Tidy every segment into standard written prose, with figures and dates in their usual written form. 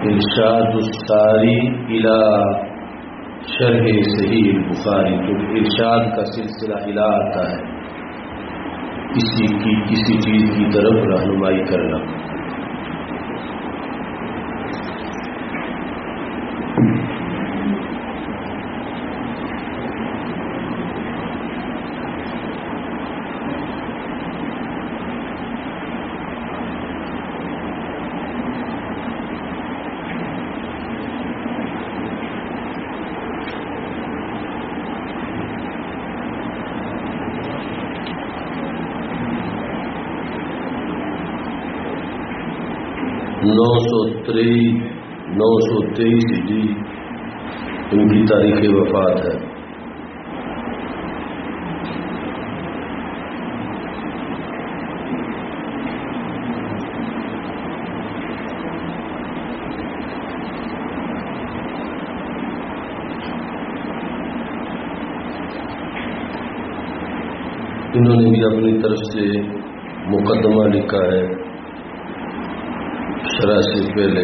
ارشاد الساری الى شرح صحیح البخاری، کیونکہ ارشاد کا سلسلہ الہ آتا ہے کسی چیز کی طرف رہنمائی کرنا۔ نو سو تیئیس ہجری ان کی تاریخ وفات ہے۔ انہوں نے بھی اپنی طرف سے مقدمہ لکھا ہے شرح سے پہلے۔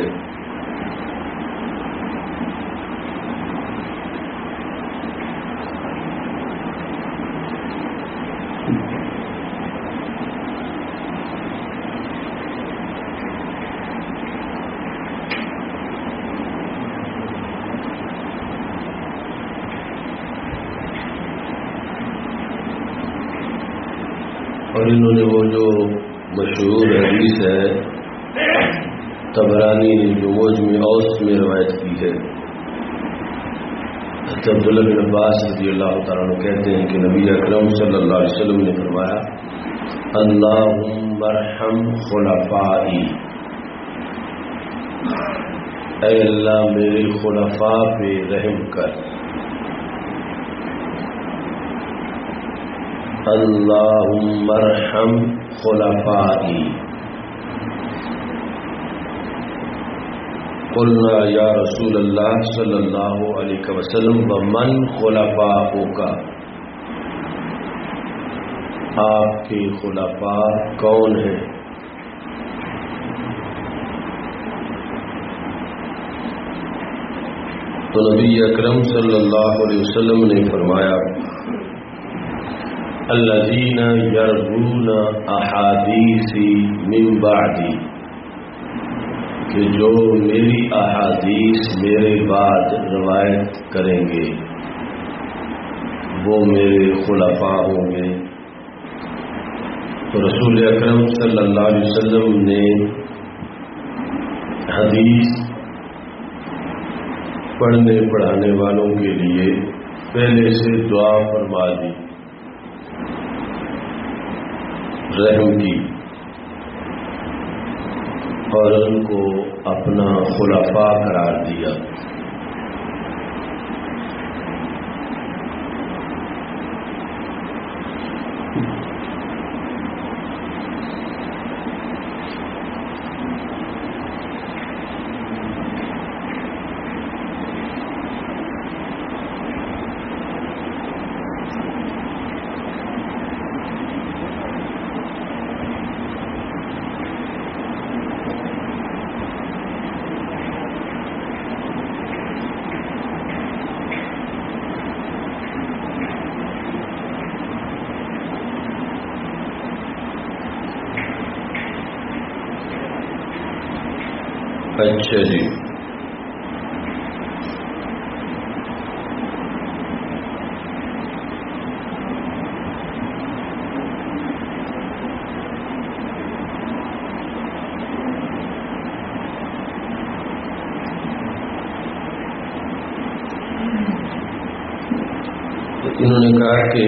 اور انہوں نے وہ جو مشہور حدیث ہے طبرانی نے جو موجم اوسط میں روایت کی ہے، عبداللہ بن عباس رضی اللہ تعالیٰ عنہ کہتے ہیں کہ نبی اکرم صلی اللہ علیہ وسلم نے فرمایا اللہم ارحم خلفائی، اے اللہ میرے خلفاء پہ رحم کر، اللہم ارحم خلفائی۔ قلنا یا رسول اللہ صلی اللہ علیہ وسلم ومن خلفاؤک، آپ کے خلفاء کون ہیں؟ تو نبی اکرم صلی اللہ علیہ وسلم نے فرمایا الذین یروون احادیثی من بعدی، کہ جو میری احادیث میرے بعد روایت کریں گے وہ میرے خلفاء ہوں گے۔ تو رسول اکرم صلی اللہ علیہ وسلم نے حدیث پڑھنے پڑھانے والوں کے لیے پہلے سے دعا فرما دی، رحم کی، اور ان کو اپنا خلفاء قرار دیا۔ اچھا جی، انہوں نے کہا کہ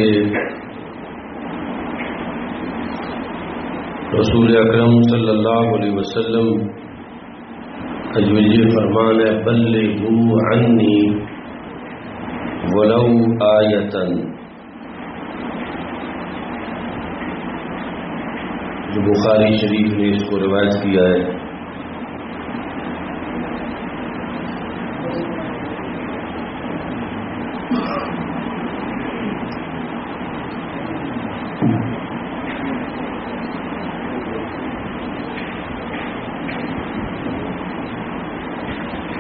رسول اکرم صلی اللہ علیہ وسلم جو یہ فرمان ہے بلغوا عنی ولو آیۃ، جو بخاری شریف نے اس کو روایت کیا ہے۔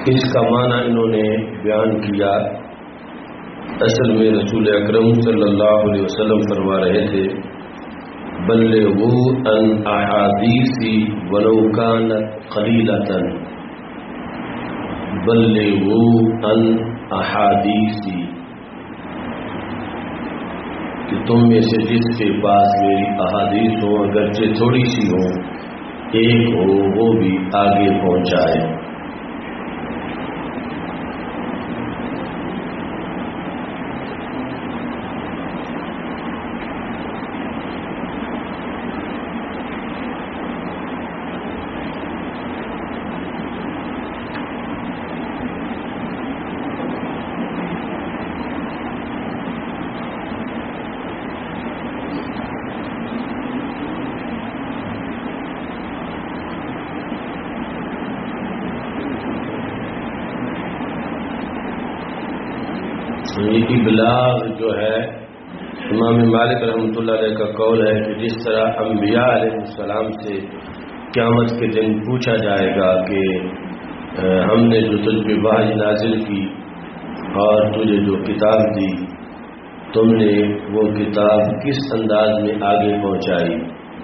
اس کا معنی انہوں نے بیان کیا. اصل میں رسول اکرم صلی اللہ علیہ وسلم فرما رہے تھے بلغوا عن احادیث ولو كانت قلیلۃ، بلغوا عن احادیث، کہ تم میں سے جس کے پاس میری احادیث ہوں اگرچہ تھوڑی سی ہوں، ایک ہو، وہ بھی آگے پہنچائے. ابلاغ جو ہے امام مالک رحمۃ اللہ علیہ کا قول ہے کہ جس طرح انبیاء علیہ السلام سے قیامت کے دن پوچھا جائے گا کہ ہم نے جو تجھ پہ وحی نازل کی اور تجھے جو کتاب دی، تم نے وہ کتاب کس انداز میں آگے پہنچائی.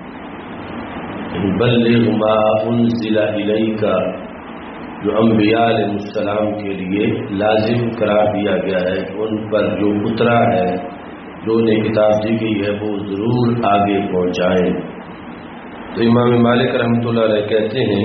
بلغ ما انزل الیک، جو انبیاء علیہ السلام کے لیے لازم قرار دیا گیا ہے کہ ان پر جو اترا ہے، جو انہیں کتاب دی گئی ہے، وہ ضرور آگے پہنچائیں. تو امام مالک رحمۃ اللہ علیہ کہتے ہیں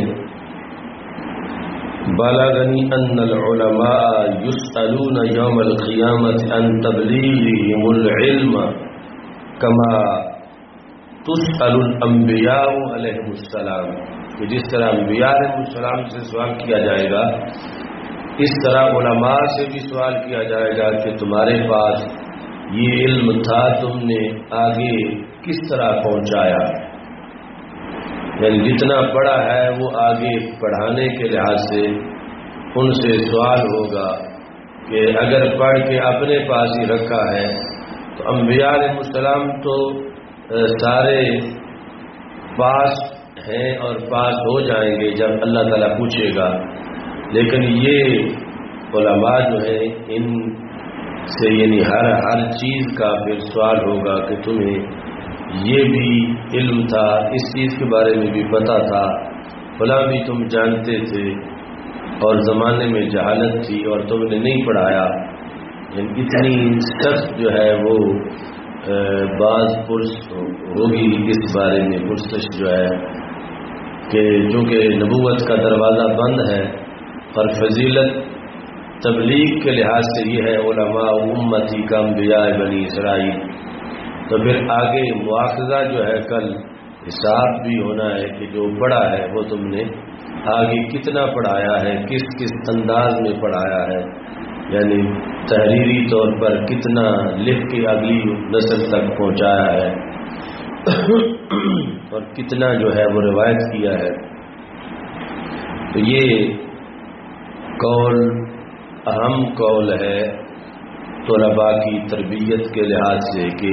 بلغنی ان العلماء یسألون یوم القیامت عن تبلیغهم العلم کما تسأل الانبیاء علیہم السلام، کہ جس طرح انبیاء علیہ السلام سے سوال کیا جائے گا، اس طرح علماء سے بھی سوال کیا جائے گا کہ تمہارے پاس یہ علم تھا، تم نے آگے کس طرح پہنچایا. یعنی جتنا پڑھا ہے وہ آگے پڑھانے کے لحاظ سے ان سے سوال ہوگا کہ اگر پڑھ کے اپنے پاس ہی رکھا ہے تو انبیاء علیہ السلام تو سارے پاس ہیں اور پاس ہو جائیں گے جب اللہ تعالیٰ پوچھے گا، لیکن یہ علماء جو ہیں ان سے یعنی ہر چیز کا پھر سوال ہوگا کہ تمہیں یہ بھی علم تھا، اس چیز کے بارے میں بھی پتہ تھا، فلاں بھی تم جانتے تھے اور زمانے میں جہالت تھی اور تم نے نہیں پڑھایا. یعنی اتنی سخت جو ہے وہ بعض پرس ہوگی اس بارے میں پرسش جو ہے کہ چونکہ نبوت کا دروازہ بند ہے اور فضیلت تبلیغ کے لحاظ سے یہ ہے علماء امتی کا انبیاء بنی اسرائیل، تو پھر آگے مواخذہ جو ہے کل حساب بھی ہونا ہے کہ جو پڑھا ہے وہ تم نے آگے کتنا پڑھایا ہے، کس کس انداز میں پڑھایا ہے، یعنی تحریری طور پر کتنا لکھ کے اگلی نسل تک پہنچایا ہے اور کتنا جو ہے وہ روایت کیا ہے. تو یہ قول اہم قول ہے طلباء کی تربیت کے لحاظ سے کہ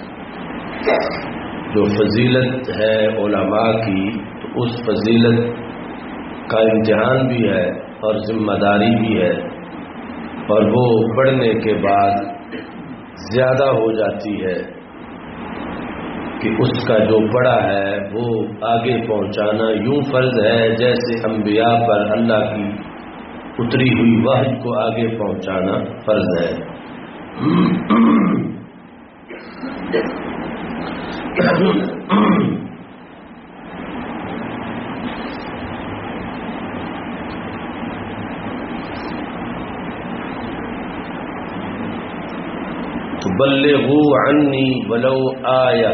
جو فضیلت ہے علماء کی، تو اس فضیلت کا امتحان بھی ہے اور ذمہ داری بھی ہے، اور وہ پڑھنے کے بعد زیادہ ہو جاتی ہے کہ اس کا جو پڑھا ہے وہ آگے پہنچانا یوں فرض ہے جیسے انبیاء پر اللہ کی اتری ہوئی وحی کو آگے پہنچانا فرض ہے. بلغوا عنی ولو آیہ،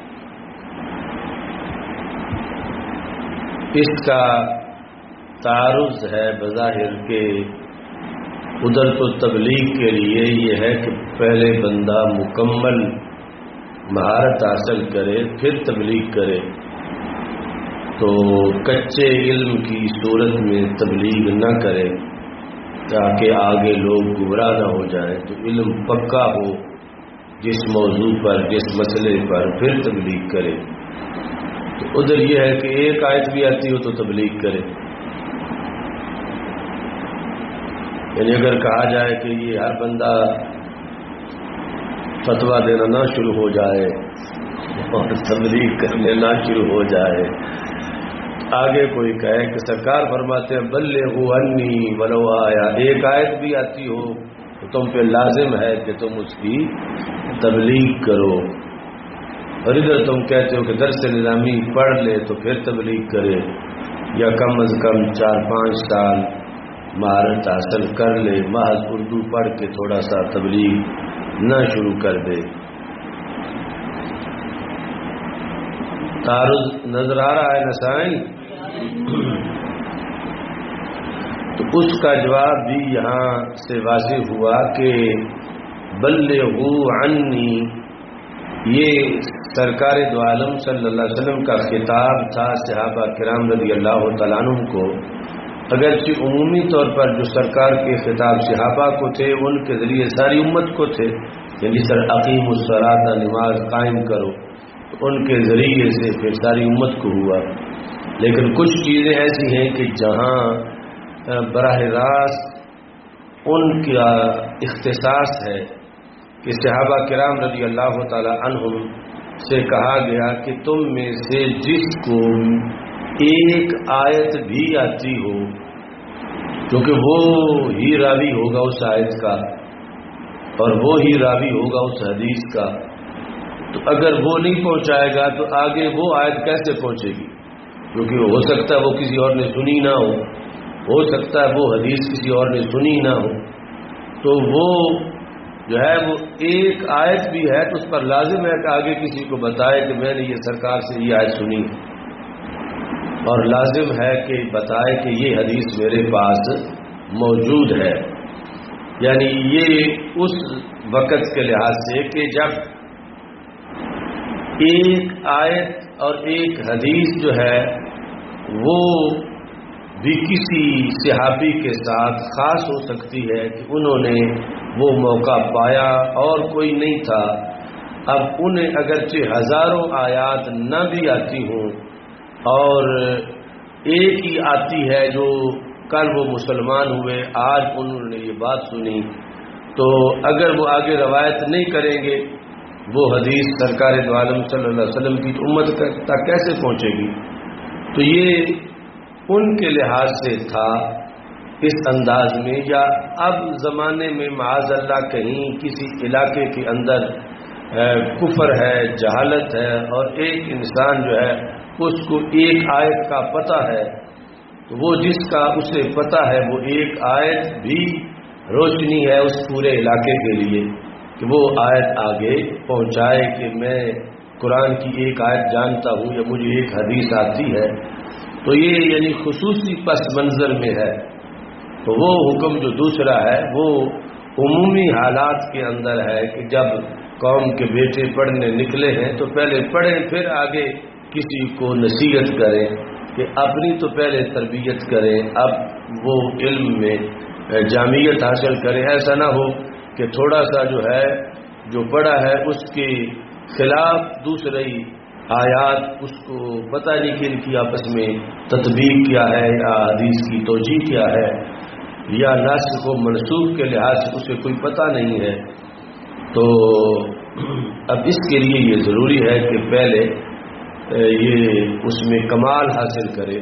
اس کا تعارض ہے بظاہر کہ ادھر تو تبلیغ کے لیے یہ ہے کہ پہلے بندہ مکمل مہارت حاصل کرے پھر تبلیغ کرے، تو کچے علم کی صورت میں تبلیغ نہ کرے تاکہ آگے لوگ گمراہ نہ ہو جائیں. تو علم پکا ہو جس موضوع پر، جس مسئلے پر، پھر تبلیغ کرے. تو ادھر یہ ہے کہ ایک آیت بھی آتی ہو تو تبلیغ کرے، یعنی اگر کہا جائے کہ یہ ہر بندہ فتویٰ دینا نہ شروع ہو جائے اور تبلیغ کرنے نہ شروع ہو جائے، آگے کوئی کہے کہ سرکار فرماتے ہیں بلغوا عنی ولو آیا، ایک آیت بھی آتی ہو تو تم پہ لازم ہے کہ تم اس کی تبلیغ کرو، اور ادھر تم کہتے ہو کہ درس نظامی پڑھ لے تو پھر تبلیغ کرے، یا کم از کم 4-5 سال مہارت حاصل کر لے، محض اردو پڑھ کے تھوڑا سا تبلیغ نہ شروع کر دے۔ تعارض نظر آ رہا ہے نسائیں؟ تو اس کا جواب بھی یہاں سے واضح ہوا کہ بلغوا عنی یہ سرکار دو عالم صلی اللہ علیہ وسلم کا خطاب تھا صحابہ کرام رضی اللہ تعالیٰ عنہ کو، اگرچہ عمومی طور پر جو سرکار کے خطاب صحابہ کو تھے ان کے ذریعے ساری امت کو تھے، یعنی سر اقیم الصلاۃ، نماز قائم کرو، ان کے ذریعے سے پھر ساری امت کو ہوا، لیکن کچھ چیزیں ایسی ہیں کہ جہاں براہ راست ان کا اختصاص ہے کہ صحابہ کرام رضی اللہ تعالی عنہم سے کہا گیا کہ تم میں سے جس کو ایک آیت بھی آتی ہو، کیونکہ وہ ہی راوی ہوگا اس آیت کا اور وہ ہی راوی ہوگا اس حدیث کا، تو اگر وہ نہیں پہنچائے گا تو آگے وہ آیت کیسے پہنچے گی؟ کیونکہ ہو سکتا ہے وہ کسی اور نے سنی نہ ہو سکتا ہے وہ حدیث کسی اور نے سنی نہ ہو، تو وہ جو ہے وہ ایک آیت بھی ہے تو اس پر لازم ہے کہ آگے کسی کو بتائے کہ میں نے یہ سرکار سے یہ آیت سنی، اور لازم ہے کہ بتائے کہ یہ حدیث میرے پاس موجود ہے۔ یعنی یہ اس وقت کے لحاظ سے کہ جب ایک آیت اور ایک حدیث جو ہے وہ بھی کسی صحابی کے ساتھ خاص ہو سکتی ہے کہ انہوں نے وہ موقع پایا اور کوئی نہیں تھا، اب انہیں اگرچہ ہزاروں آیات نہ بھی آتی ہوں اور ایک ہی آتی ہے جو کل وہ مسلمان ہوئے، آج انہوں نے یہ بات سنی، تو اگر وہ آگے روایت نہیں کریں گے وہ حدیث سرکار دو عالم صلی اللہ علیہ وسلم کی امت تک کیسے پہنچے گی؟ تو یہ ان کے لحاظ سے تھا اس انداز میں، یا اب زمانے میں معاذ اللہ کہیں کسی علاقے کے اندر کفر ہے، جہالت ہے، اور ایک انسان جو ہے اس کو ایک آیت کا پتہ ہے، تو وہ جس کا اسے پتہ ہے وہ ایک آیت بھی روشنی ہے اس پورے علاقے کے لیے کہ وہ آیت آگے پہنچائے کہ میں قرآن کی ایک آیت جانتا ہوں یا مجھے ایک حدیث آتی ہے، تو یہ یعنی خصوصی پس منظر میں ہے۔ تو وہ حکم جو دوسرا ہے وہ عمومی حالات کے اندر ہے کہ جب قوم کے بیٹے پڑھنے نکلے ہیں تو پہلے پڑھیں پھر آگے کسی کو نصیحت کریں، کہ اپنی تو پہلے تربیت کریں، اب وہ علم میں جامعیت حاصل کریں، ایسا نہ ہو کہ تھوڑا سا جو ہے جو پڑھا ہے اس کے خلاف دوسری آیات اس کو پتہ نہیں کہ ان کی آپس میں تطبیق کیا ہے یا حدیث کی توجیہ کیا ہے یا ناسخ و منسوخ کے لحاظ سے اسے کوئی پتہ نہیں ہے، تو اب اس کے لیے یہ ضروری ہے کہ پہلے یہ اس میں کمال حاصل کرے،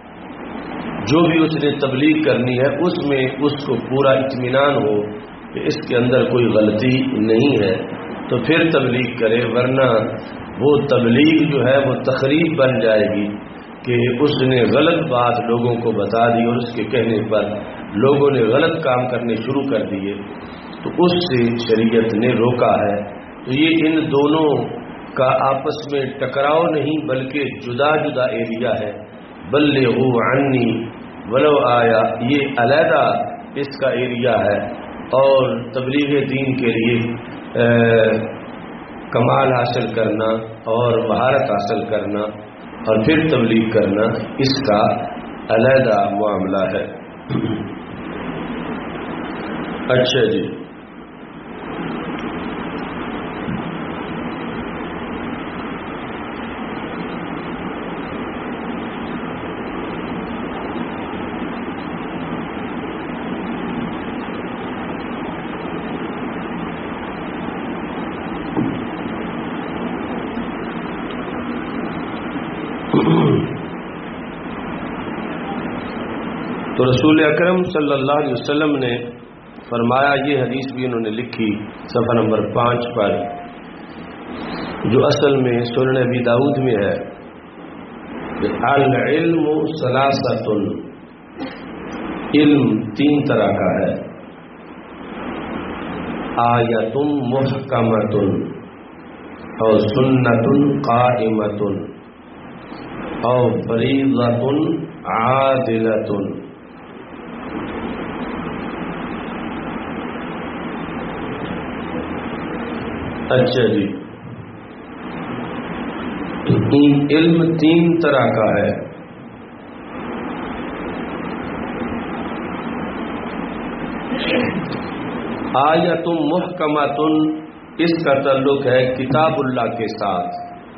جو بھی اس نے تبلیغ کرنی ہے اس میں اس کو پورا اطمینان ہو کہ اس کے اندر کوئی غلطی نہیں ہے تو پھر تبلیغ کرے، ورنہ وہ تبلیغ جو ہے وہ تخریب بن جائے گی کہ اس نے غلط بات لوگوں کو بتا دی اور اس کے کہنے پر لوگوں نے غلط کام کرنے شروع کر دیے، تو اس سے شریعت نے روکا ہے۔ تو یہ ان دونوں کا آپس میں ٹکراؤ نہیں بلکہ جدا جدا ایریا ہے، بلغوا عنی ولو آیا یہ علیحدہ اس کا ایریا ہے، اور تبلیغ دین کے لیے کمال حاصل کرنا اور مہارت حاصل کرنا اور پھر تبلیغ کرنا اس کا علیحدہ معاملہ ہے۔ اچھا جی، تو رسول اکرم صلی اللہ علیہ وسلم نے فرمایا، یہ حدیث بھی انہوں نے لکھی صفحہ نمبر 5 پر، جو اصل میں سنن ابی داؤد میں ہے، العلم ثلاثۃ، علم 3 طرح کا ہے، آیۃ محکمۃ اور سنۃ قائمۃ اور فریضۃ عادلۃ۔ اچھا جی، علم 3 طرح کا ہے، آیۃ محکمۃ، اس کا تعلق ہے کتاب اللہ کے ساتھ،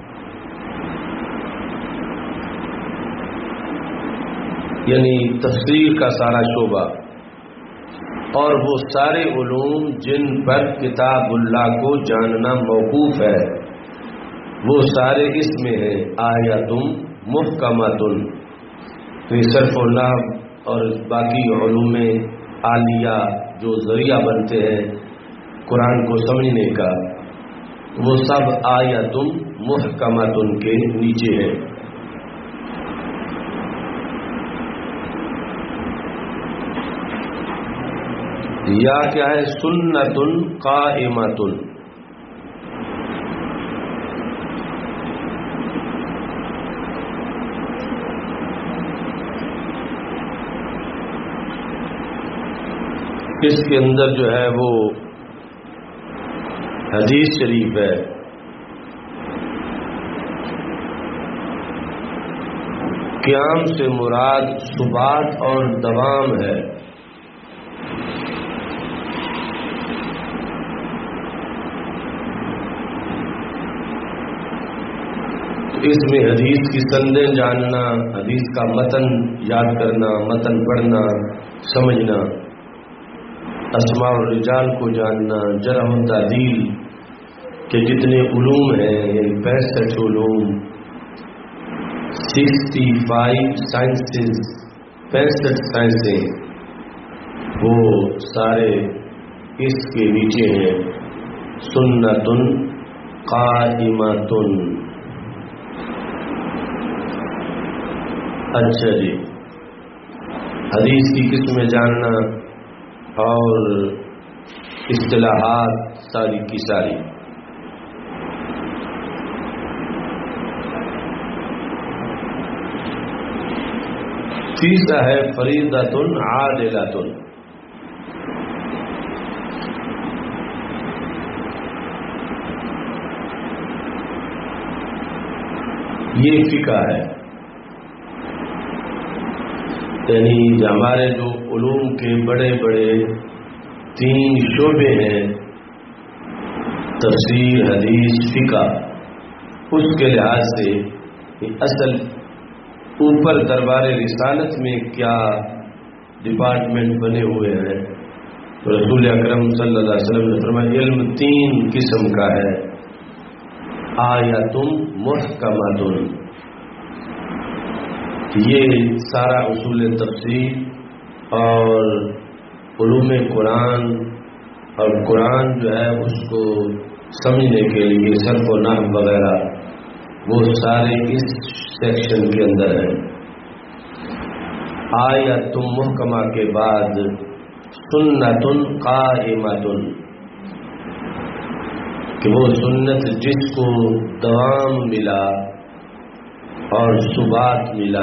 یعنی تفسیر کا سارا شعبہ، اور وہ سارے علوم جن پر کتاب اللہ کو جاننا موقوف ہے وہ سارے اس میں ہیں، آیات محکمۃ، صرف اللہ اور باقی علوم عالیہ جو ذریعہ بنتے ہیں قرآن کو سمجھنے کا، وہ سب آیات محکمۃ کے نیچے ہیں۔ یا کیا ہے؟ سنت قائمۃ، اس کے اندر جو ہے وہ حدیث شریف ہے، قیام سے مراد ثبات اور دوام ہے۔ اس میں حدیث کی سندیں جاننا، حدیث کا متن یاد کرنا، متن پڑھنا، سمجھنا، اسماء الرجال کو جاننا، جرح و تعدیل کے جتنے علوم ہیں، یعنی 65 علوم، 65 سائنسز، 65 سائنسیں، وہ سارے اس کے نیچے ہیں، سنت قائمۃ۔ اچھا جی، حدیث کی قسمیں جاننا اور اصطلاحات ساری کی ساری۔ تیسرا ہے فریضۃ عادلۃ، یہ فقہ ہے، یعنی ہمارے جو علوم کے بڑے بڑے 3 شعبے ہیں، تفسیر، حدیث، فقہ، اس کے لحاظ سے اصل اوپر دربار رسالت میں کیا ڈپارٹمنٹ بنے ہوئے ہیں، تو رسول اکرم صلی اللہ علیہ وسلم نے فرمایا علم 3 قسم کا ہے، آیات محکمۃ، یہ سارا اصول تفسیر اور علوم قرآن اور قرآن جو ہے اس کو سمجھنے کے لیے صرف و نحو وغیرہ وہ سارے اس سیکشن کے اندر ہیں۔ آیات محکمہ کے بعد سنت قائمۃ، کہ وہ سنت جس کو دوام ملا اور ثبات ملا،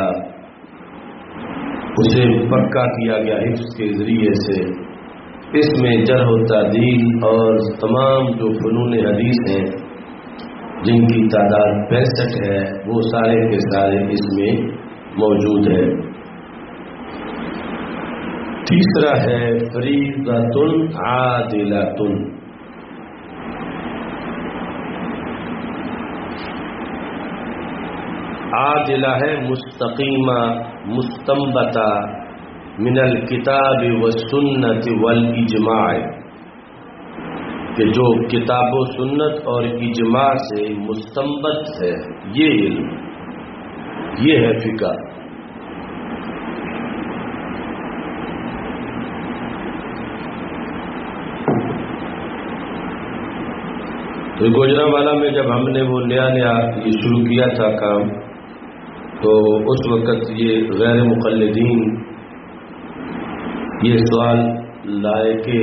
اسے پکا کیا گیا حفظ کے ذریعے سے، اس میں جرح و تعدیل اور تمام جو فنون حدیث ہیں جن کی تعداد 65 ہے، وہ سارے کے سارے اس میں موجود ہیں۔ تیسرا ہے فریضۃ عادلۃ، عادلہ ہے مستقیمہ، مستنبتہ من الکتاب والسنت والاجماع، کہ جو کتاب و سنت اور اجماع سے مستنبت ہے، یہ علم یہ ہے فقہ۔ تو گوجرانوالا میں جب ہم نے وہ نیا یہ شروع کیا تھا کام، تو اس وقت یہ غیر مقلدین یہ سوال لائے کہ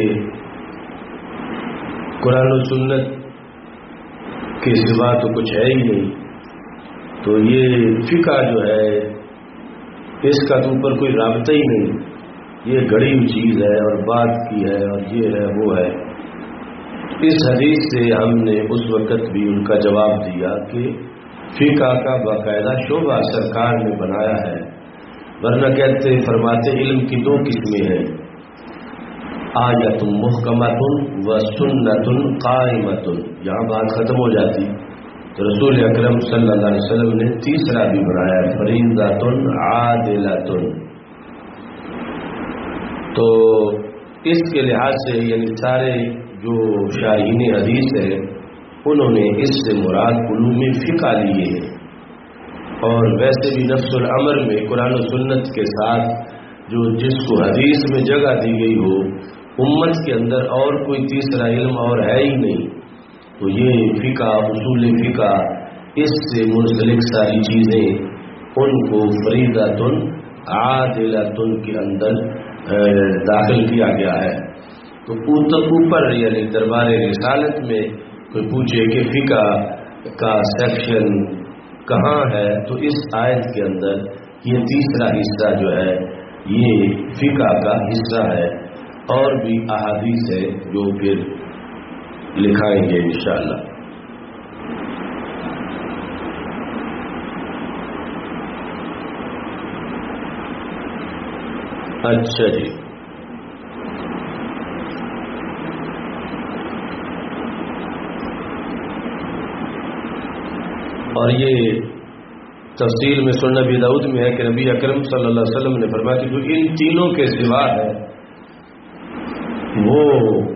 قرآن و سنت کے سوا تو کچھ ہے ہی نہیں، تو یہ فقہ جو ہے اس کا تو اوپر کوئی رابطہ ہی نہیں، یہ گھڑی ہوئی چیز ہے اور بات کی ہے اور یہ ہے وہ ہے۔ اس حدیث سے ہم نے اس وقت بھی ان کا جواب دیا کہ فقہ کا باقاعدہ شعبہ سرکار نے بنایا ہے، ورنہ کہتے فرماتے علم کی دو قسمیں ہیں، آیت محکمۃ و سنت قائمۃ۔ یہاں بات ختم ہو جاتی تو رسول اکرم صلی اللہ علیہ وسلم نے تیسرا بھی بنایا، فریضۃ عادلۃ۔ تو اس کے لحاظ سے یعنی سارے جو شارحین حدیث ہے انہوں نے اس سے مراد علوم فقہ لیے ہیں، اور ویسے بھی نفس الامر میں قرآن و سنت کے ساتھ جو جس کو حدیث میں جگہ دی گئی ہو، امت کے اندر اور کوئی تیسرا علم اور ہے ہی نہیں، تو یہ فقہ اصول فقہ اس سے منسلک ساری چیزیں ان کو فریضۃ عادلۃ کے اندر داخل کیا گیا ہے۔ تو اوپر یعنی دربار رسالت میں کوئی پوچھے کہ فقہ کا سیکشن کہاں ہے، تو اس آیت کے اندر یہ تیسرا حصہ جو ہے یہ فقہ کا حصہ ہے، اور بھی احادیث ہے جو پھر لکھائیں گے انشاءاللہ۔ اچھا جی، اور یہ تفسیر میں سنن ابی داؤد میں ہے کہ نبی اکرم صلی اللہ علیہ وسلم نے فرمایا کہ جو ان تینوں کے سوا ہے وہ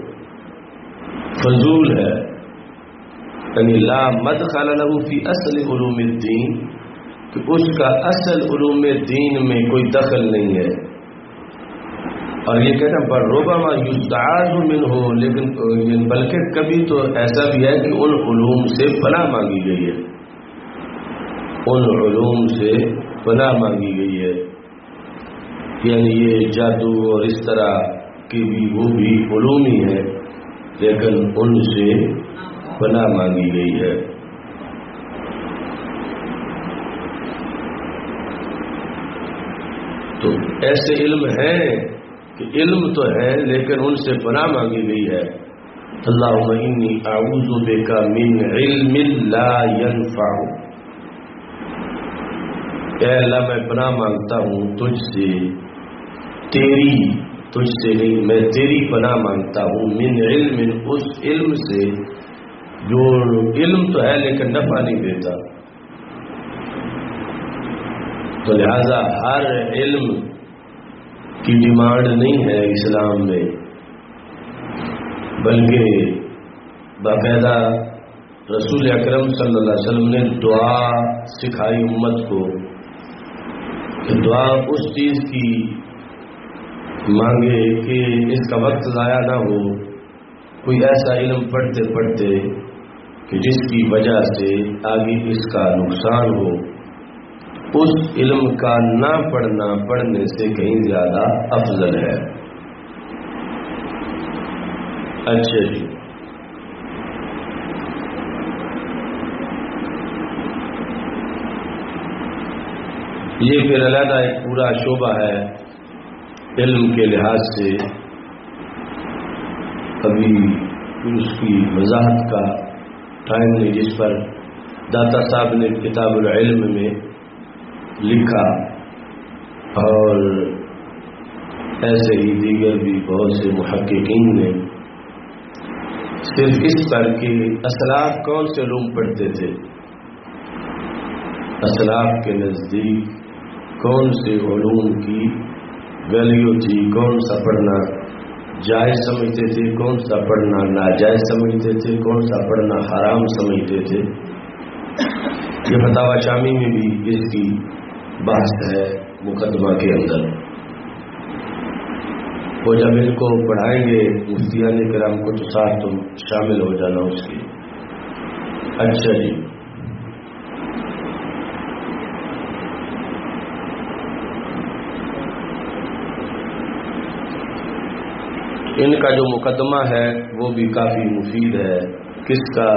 فضول ہے، یعنی لا مدخل له فی اصل علوم الدین، کہ اس کا اصل علوم دین میں کوئی دخل نہیں ہے۔ اور یہ کہنا پر ربما یستعاذ منہ، لیکن بلکہ کبھی تو ایسا بھی ہے کہ ان علوم سے پناہ مانگی گئی ہے، ان علوم سے پناہ مانگی گئی ہے، یعنی یہ جادو اور اس طرح کی بھی وہ بھی علوم ہی ہے، لیکن ان سے پناہ مانگی گئی ہے۔ تو ایسے علم ہیں کہ علم تو ہے لیکن ان سے پناہ مانگی گئی ہے۔ اللہم انی اعوذ بک من علم لا ينفع، اے اللہ میں پناہ مانگتا ہوں تجھ سے، تجھ سے نہیں، میں تیری پناہ مانگتا ہوں، من علم، اس علم سے جو علم تو ہے لیکن نفع نہیں دیتا۔ تو لہذا ہر علم کی ڈیمانڈ نہیں ہے اسلام میں، بلکہ باقاعدہ رسول اکرم صلی اللہ علیہ وسلم نے دعا سکھائی امت کو، کہ دعا اس چیز کی مانگے کہ اس کا وقت ضائع نہ ہو، کوئی ایسا علم پڑھتے پڑھتے کہ جس کی وجہ سے آگے اس کا نقصان ہو، اس علم کا نہ پڑھنا پڑھنے سے کہیں زیادہ افضل ہے۔ اچھا جی، یہ پھر علیحدہ ایک پورا شعبہ ہے علم کے لحاظ سے، ابھی اس کی وضاحت کا ٹائم نہیں، جس پر داتا صاحب نے کتاب العلم میں لکھا، اور ایسے ہی دیگر بھی بہت سے محققین نے صرف اس پر کہ اسلاف کون سے علوم پڑھتے تھے، اسلاف کے نزدیک کون سے علوم کی ویلیو تھی، کون سا پڑھنا جائز سمجھتے تھے، کون سا پڑھنا ناجائز سمجھتے تھے، کون سا پڑھنا حرام سمجھتے تھے۔ یہ فتاوی شامی میں بھی اس کی بحث ہے مقدمہ کے اندر. وہ جب ان کو پڑھائیں گے مفتیان کرام کو تو ساتھ تم شامل ہو جانا اس کی. اچھا جی، ان کا جو مقدمہ ہے وہ بھی کافی مفید ہے. کس کا؟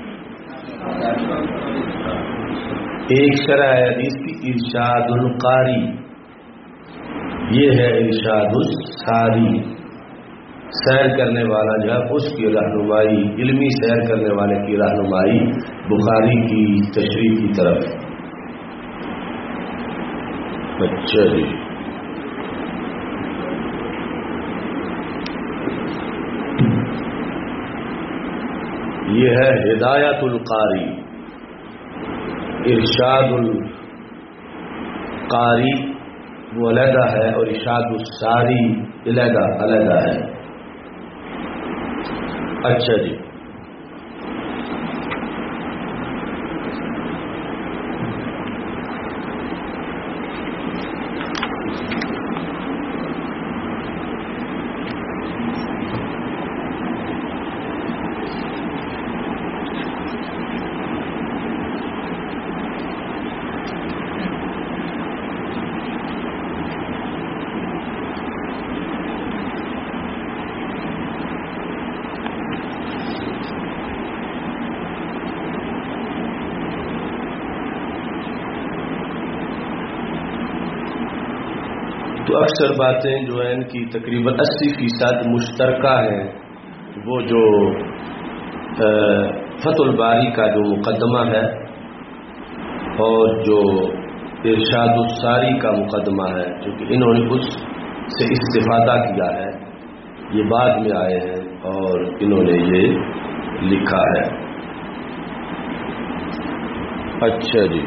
ایک شرح حدیث کی ارشاد القاری، یہ ہے ارشاد الساری. سیر کرنے والا جو ہے اس کی رہنمائی، علمی سیر کرنے والے کی رہنمائی بخاری کی تشریح کی طرف. اچھا جی، یہ ہے ہدایت القاری. ارشاد القاری وہ علیحدہ ہے اور ارشاد الساری علیحدہ ہے. اچھا جی، تو اکثر باتیں جو ہیں ان کی تقریباً 80% مشترکہ ہیں. وہ جو فتح الباری کا جو مقدمہ ہے اور جو ارشاد الساری کا مقدمہ ہے، کیونکہ انہوں نے اس سے استفادہ کیا ہے، یہ بعد میں آئے ہیں اور انہوں نے یہ لکھا ہے. اچھا جی،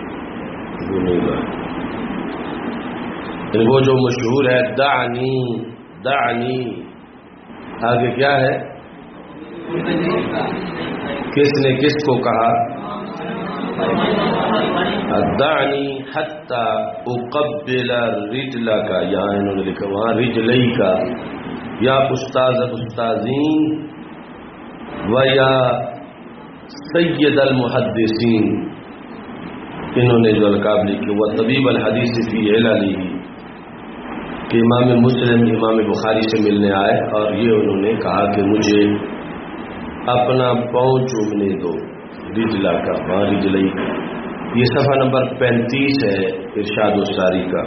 وہ جو مشہور ہے دعنی دعنی، آگے کیا ہے؟ کس نے کس کو کہا؟ دعنی حتی اقبل رجلک، یہاں انہوں نے لکھا، وہاں رجلی کا، یا استاذ استاذین و یا سید المحدثین، انہوں نے جو القاب لکھے. وہ طبیب الحدیث فی عللی، کہ امام مسلم امام بخاری سے ملنے آئے اور یہ انہوں نے کہا کہ مجھے اپنا پاؤں چومنے دو، رجلا کا، وہاں رجلئی کا. یہ صفحہ نمبر 35 ہے ارشاد الساری کا.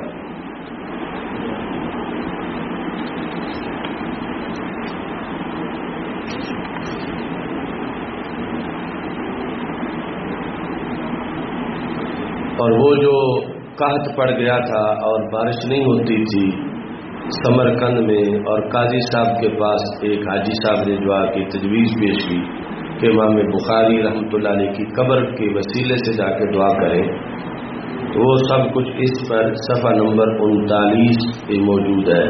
اور وہ جو قحط پڑ گیا تھا اور بارش نہیں ہوتی تھی سمرقند میں، اور قاضی صاحب کے پاس ایک حاجی صاحب نے جو آ کے تجویز پیش کی کہ امام بخاری رحمۃ اللہ علیہ کی قبر کے وسیلے سے جا کے دعا کریں، تو وہ سب کچھ اس پر صفحہ نمبر 39 پہ موجود ہے.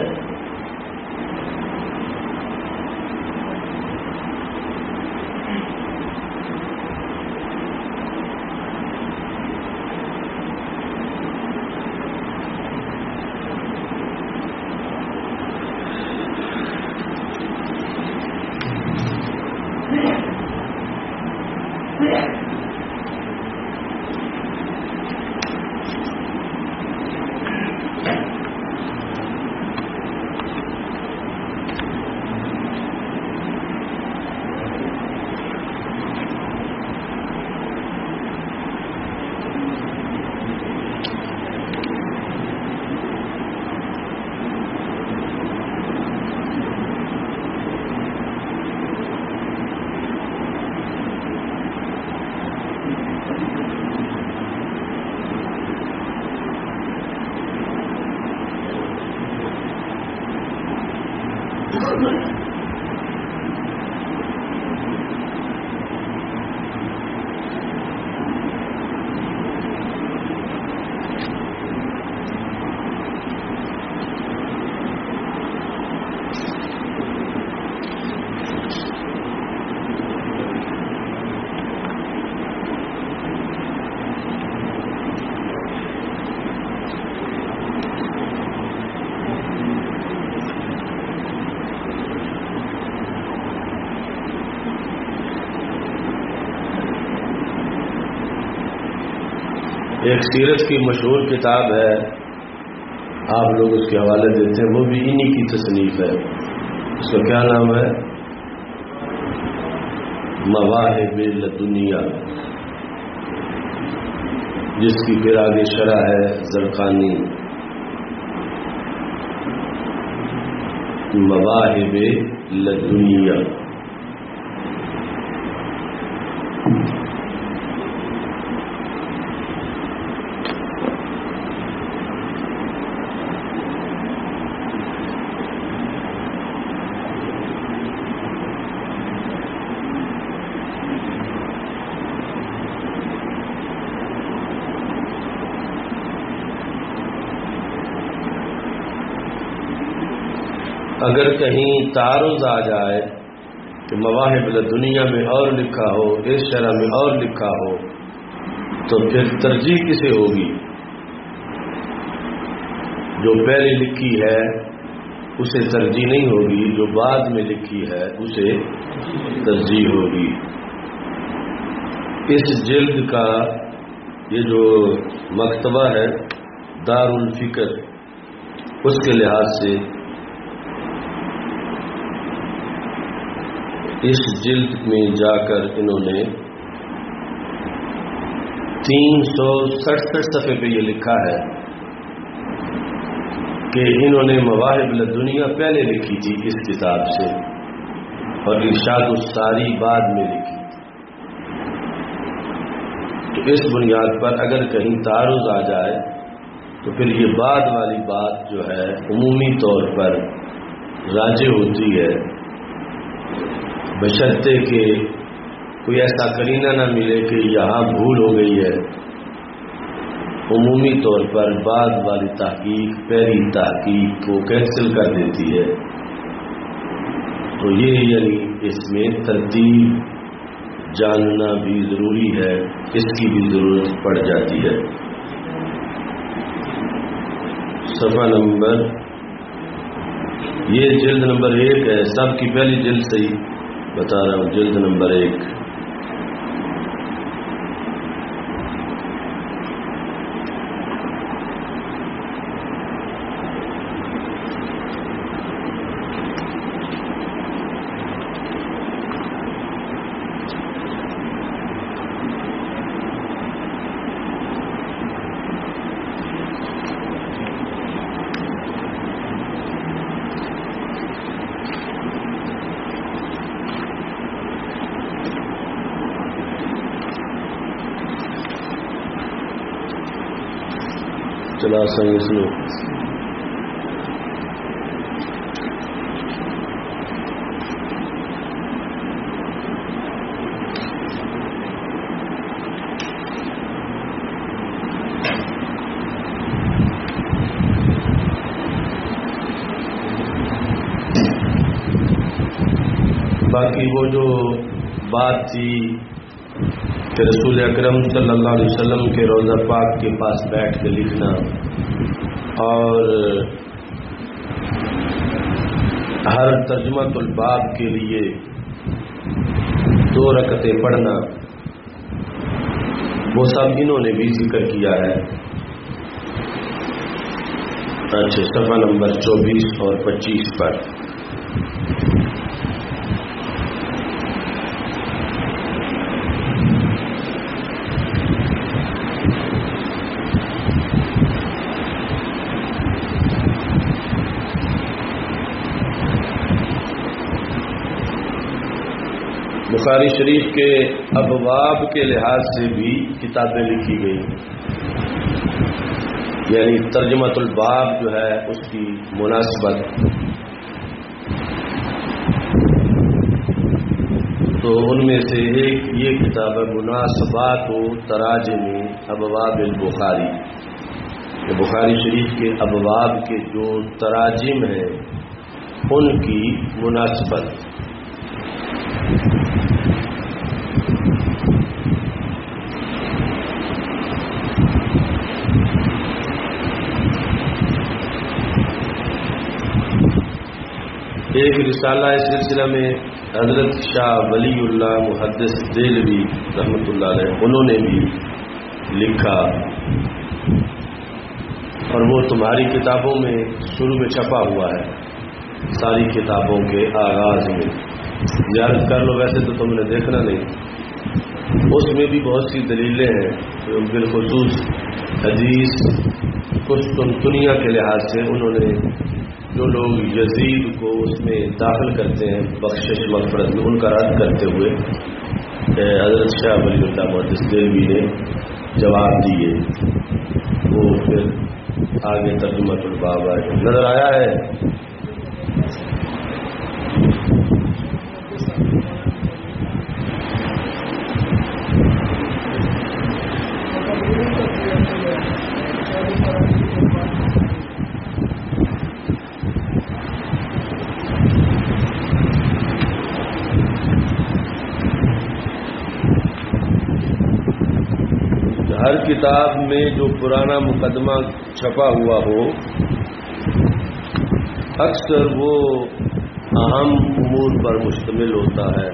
ایک سیرت کی مشہور کتاب ہے، آپ لوگ اس کے حوالے دیتے ہیں، وہ بھی انہی کی تصنیف ہے. اس کا کیا نام ہے؟ مواہب لدنیا، جس کی پھر آگے شرح ہے زرقانی. مواہب لدنیا. اگر کہیں تعارض آ جائے کہ مواہب دنیا میں اور لکھا ہو، اس شرح میں اور لکھا ہو، تو پھر ترجیح کسے ہوگی؟ جو پہلے لکھی ہے اسے ترجیح نہیں ہوگی، جو بعد میں لکھی ہے اسے ترجیح ہوگی. اس جلد کا یہ جو مکتبہ ہے دار الفکر، اس کے لحاظ سے اس جلد میں جا کر انہوں نے 367 صفحے پہ یہ لکھا ہے کہ انہوں نے مواہب لدنیا پہلے لکھی تھی اس کتاب سے، اور ارشاد الساری بعد میں لکھی تھی. تو اس بنیاد پر اگر کہیں تعارض آ جائے تو پھر یہ بعد والی بات جو ہے عمومی طور پر راجع ہوتی ہے، بشرطے کہ کوئی ایسا قرینہ نہ ملے کہ یہاں بھول ہو گئی ہے. عمومی طور پر بعد والی تحقیق پہلی تحقیق کو کینسل کر دیتی ہے. تو یہ یعنی اس میں ترتیب جاننا بھی ضروری ہے، اس کی بھی ضرورت پڑ جاتی ہے. صفحہ نمبر، یہ جلد نمبر 1 ہے، سب کی پہلی جلد سے ہی بتا رہا ہوں، جلد نمبر 1. چلا صحیح سنو. باقی وہ جو بات تھی کہ رسول اکرم صلی اللہ علیہ وسلم کے روضہ پاک کے پاس بیٹھ کے لکھنا اور ہر ترجمۃ الباب کے لیے 2 رکعتیں پڑھنا، وہ سب انہوں نے بھی ذکر کیا ہے. اچھا، صفحہ نمبر 24 اور 25 پر. بخاری شریف کے ابواب کے لحاظ سے بھی کتابیں لکھی گئی، یعنی ترجمۃ الباب جو ہے اس کی مناسبت. تو ان میں سے ایک یہ کتاب ہے مناسبات و تراجم ابواب البخاری. بخاری شریف کے ابواب کے جو تراجم ہیں ان کی مناسبت. ایک رسالہ اس سلسلہ میں حضرت شاہ ولی اللہ محدث دہلوی رحمۃ اللہ علیہ انہوں نے بھی لکھا اور وہ تمہاری کتابوں میں شروع میں چھپا ہوا ہے، ساری کتابوں کے آغاز میں۔ یاد کر لو، ویسے تو تم نے دیکھنا نہیں، اس میں بھی بہت سی دلیلیں ہیں، بالخصوص حدیث قسطنطنیہ کے لحاظ سے انہوں نے جو لوگ یزید کو اس میں داخل کرتے ہیں بخشش مغفرت میں، ان کا رد کرتے ہوئے حضرت شاہ ولی اللہ محدث دہلوی نے جواب دیے۔ وہ پھر آگے ترجمہ الباب نظر آیا ہے۔ ہر کتاب میں جو پرانا مقدمہ چھپا ہوا ہو اکثر وہ اہم امور پر مشتمل ہوتا ہے،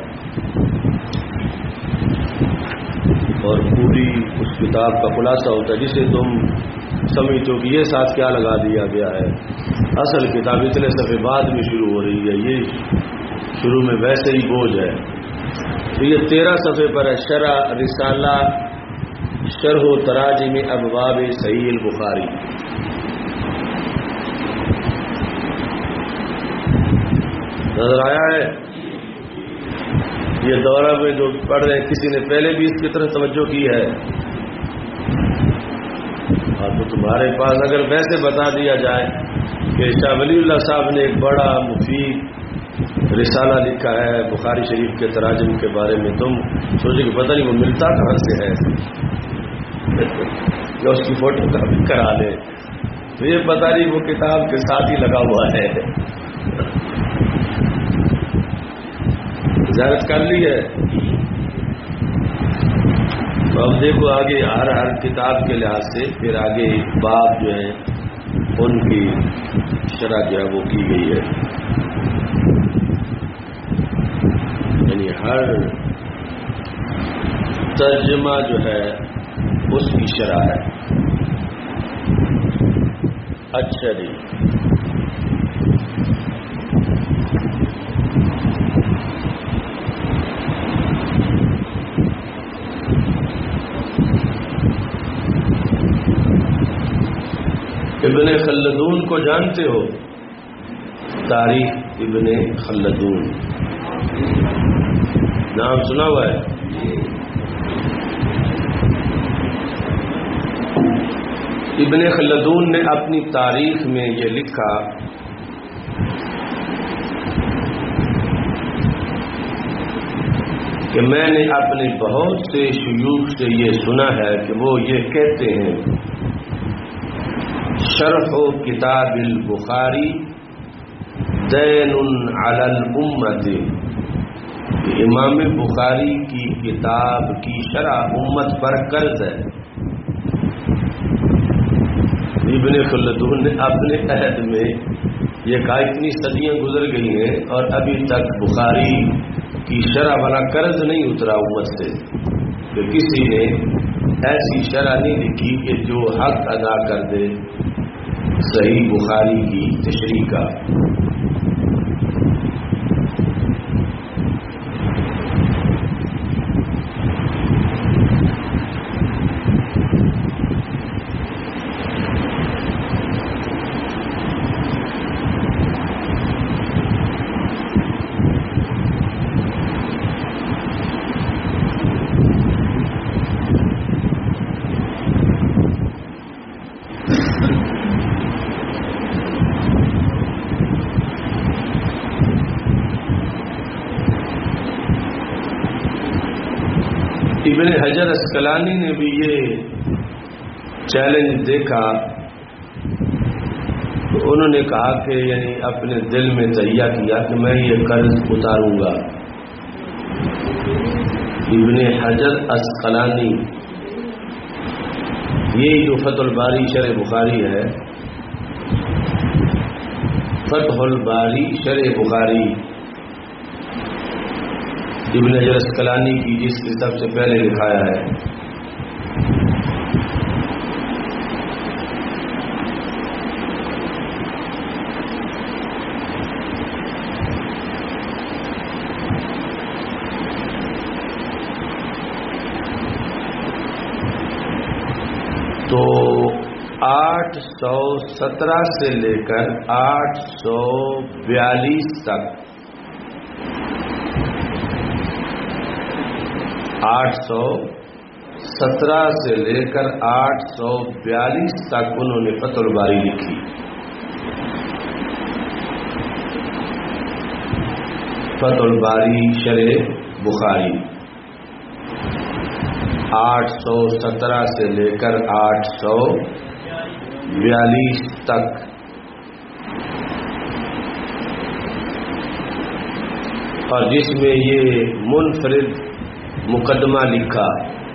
اور پوری اس کتاب کا خلاصہ ہوتا ہے، جسے تم سمجھو کہ یہ ساتھ کیا لگا دیا گیا ہے۔ اصل کتاب اتنے صفحے بعد میں شروع ہو رہی ہے، یہ شروع میں ویسے ہی بوجھ ہے۔ تو یہ 13 صفحے پر ہے، شرح رسالہ شرح و تراجم ابواب صحیح البخاری۔ نظر آیا ہے؟ یہ دورہ میں جو پڑھ رہے ہیں کسی نے پہلے بھی اس کی طرف توجہ کی ہے؟ تو تمہارے پاس اگر ویسے بتا دیا جائے کہ شاہ ولی اللہ صاحب نے ایک بڑا مفید رسالہ لکھا ہے بخاری شریف کے تراجم کے بارے میں، تم سوچے کہ پتہ نہیں وہ ملتا کہاں سے ہے، یا اس کی فوٹو کاپی کرا لے، تو یہ پتہ نہیں وہ کتاب کے ساتھ ہی لگا ہوا ہے۔ زیارت کر لی ہے؟ تو اب دیکھو آگے ہر کتاب کے لحاظ سے پھر آگے باب جو ہیں ان کی شرح جو ہے وہ کی گئی ہے، یعنی ہر ترجمہ جو ہے اس کی شرح ہے۔ اچھا جی، ابن خلدون کو جانتے ہو؟ تاریخ ابن خلدون نام سنا ہوا ہے؟ ابن خلدون نے اپنی تاریخ میں یہ لکھا کہ میں نے اپنے بہت سے شیوخ سے یہ سنا ہے کہ وہ یہ کہتے ہیں شرح کتاب البخاری دین علی الامت، امام بخاری کی کتاب کی شرح امت پر قرض ہے۔ ابن خلدون نے اپنے عہد میں یہ کہا اتنی صدیاں گزر گئی ہیں اور ابھی تک بخاری کی شرح والا قرض نہیں اترا امت سے، کہ کسی نے ایسی شرح نہیں لکھی کہ جو حق ادا کر دے صحیح بخاری کی تشریح کا۔ ابن حجر اسقلانی نے بھی یہ چیلنج دیکھا تو انہوں نے کہا کہ یعنی اپنے دل میں تہیہ کیا کہ میں یہ قرض اتاروں گا۔ ابن حجر اسقلانی یہ جو فتح الباری شرح بخاری ہے، فتح الباری شرح بخاری ابن حجر اسقلانی کی جس کی سب سے پہلے لکھایا ہے، 817 سے لے کر 842 تک 817 سے لے کر 842 تک انہوں نے فتح الباری لکھی. فتح الباری شرح بخاری 817 سے لے کر 842 تک. اور جس میں یہ منفرد مقدمہ لکھا.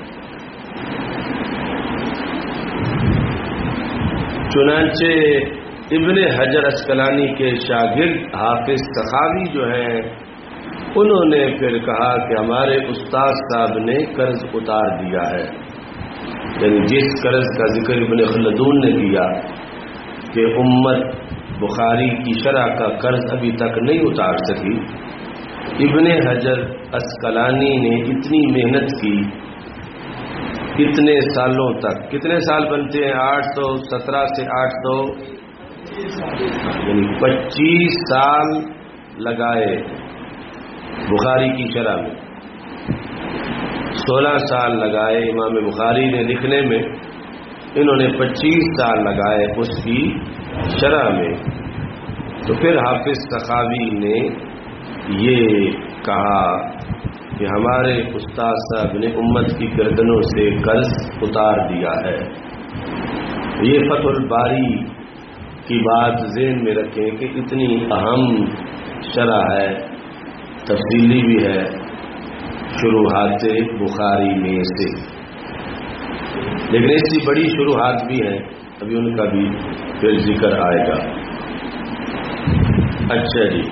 چنانچہ ابن حجر اسقلانی کے شاگرد حافظ سخاوی جو ہیں انہوں نے پھر کہا کہ ہمارے استاد صاحب نے قرض اتار دیا ہے. یعنی جس قرض کا ذکر ابن خلدون نے کیا کہ امت بخاری کی شرح کا قرض ابھی تک نہیں اتار سکی، ابن حجر اسقلانی نے اتنی محنت کی اتنے سالوں تک. کتنے سال بنتے ہیں؟ 817 سے 800 یعنی 25 سال لگائے بخاری کی شرح میں. 16 سال لگائے امام بخاری نے لکھنے میں، انہوں نے 25 سال لگائے اس کی شرح میں. تو پھر حافظ سخاوی نے یہ کہا کہ ہمارے استاد صاحب نے امت کی گردنوں سے قرض اتار دیا ہے. یہ فتح الباری کی بات ذہن میں رکھیں کہ اتنی اہم شرح ہے، تفصیلی بھی ہے شروحات بخاری میں سے، لیکن ایسی بڑی شروحات بھی ہیں، ابھی ان کا بھی پھر ذکر آئے گا. اچھا جی،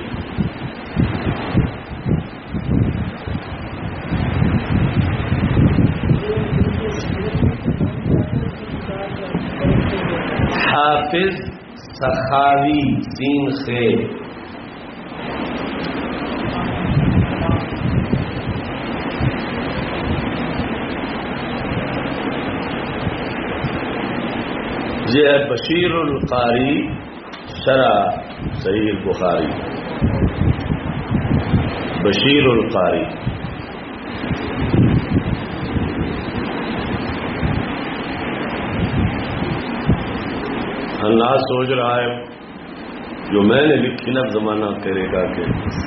حافظ سخاوی سین خیر یہ ہے بشیر القاری شرح صحیح البخاری. بشیر القاری اللہ سوچ رہا ہے جو میں نے لکھی نا زمانہ کرے گا کہ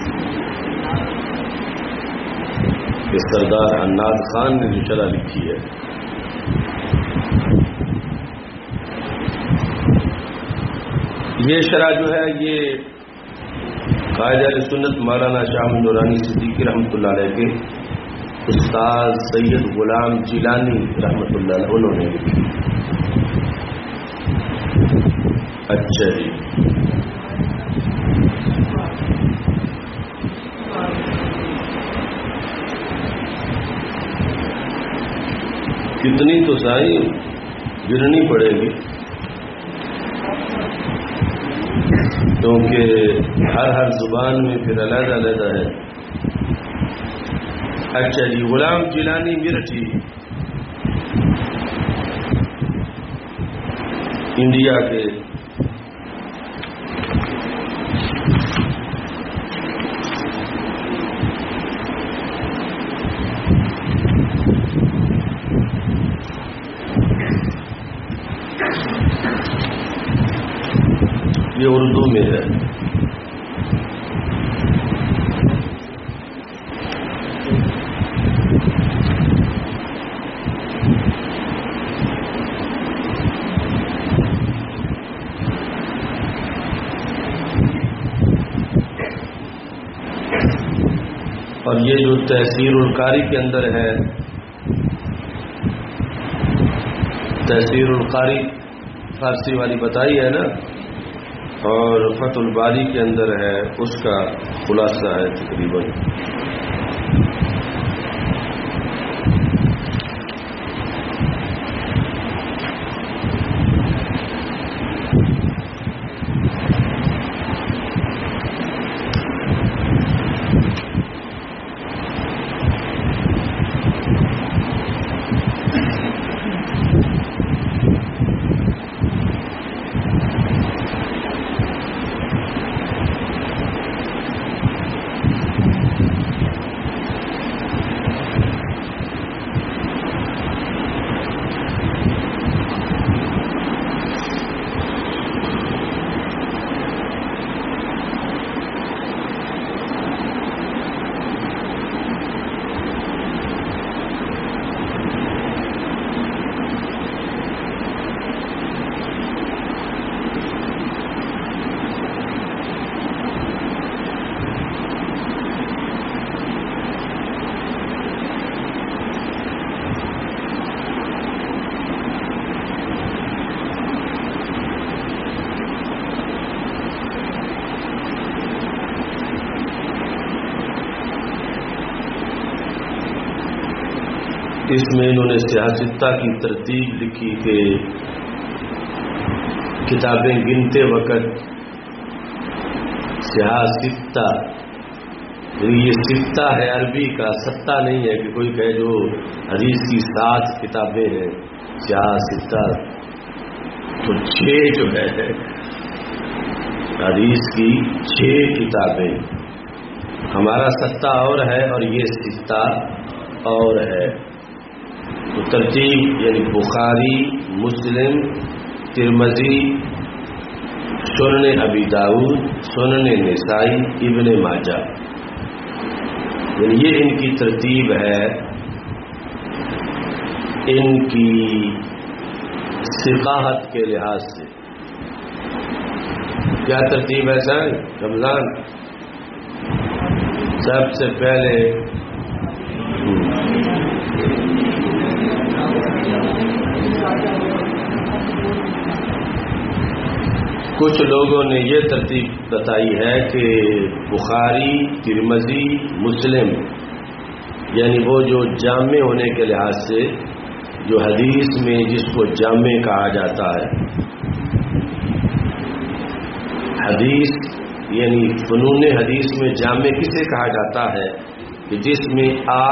سردار اناد خان نے جو شرح لکھی ہے یہ شرح جو ہے یہ قائد اہل سنت مولانا شاہ نورانی صدیقی رحمۃ اللہ علیہ کے استاد سید غلام جیلانی رحمۃ اللہ علیہ انہوں نے لکھی. اچھا جی، کتنی تو صحیح گرنی پڑے گی کیونکہ ہر زبان میں پھر علیحدہ علیحدہ ہے. اچھا جی، غلام جیلانی مرٹھی انڈیا کے یہ اردو میں ہے. اور یہ جو تحسیر القاری کے اندر ہے، تحسیر القاری فارسی والی بتائی ہے نا، اور فتح الباری کے اندر ہے، اس کا خلاصہ ہے تقریباً. اس میں انہوں نے سیاستہ کی ترتیب لکھی کہ کتابیں گنتے وقت سیاستہ، یہ ستہ ہے عربی کا، ستہ نہیں ہے کہ کوئی کہے جو حدیث کی 7 کتابیں ہیں سیاستہ، تو 6 جو ہے حدیث کی 6 کتابیں، ہمارا ستہ اور ہے اور یہ ستہ اور ہے۔ تو ترتیب یعنی بخاری، مسلم، ترمذی، سنن ابی داؤد، سنن نسائی، ابن ماجہ، یعنی یہ ان کی ترتیب ہے، ان کی ثقاحت کے لحاظ سے۔ کیا ترتیب ہے سر رمضان؟ سب سے پہلے کچھ لوگوں نے یہ ترتیب بتائی ہے کہ بخاری، ترمذی، مسلم، یعنی وہ جو جامع ہونے کے لحاظ سے، جو حدیث میں جس کو جامع کہا جاتا ہے، حدیث یعنی فنون حدیث میں جامع کسے کہا جاتا ہے کہ جس میں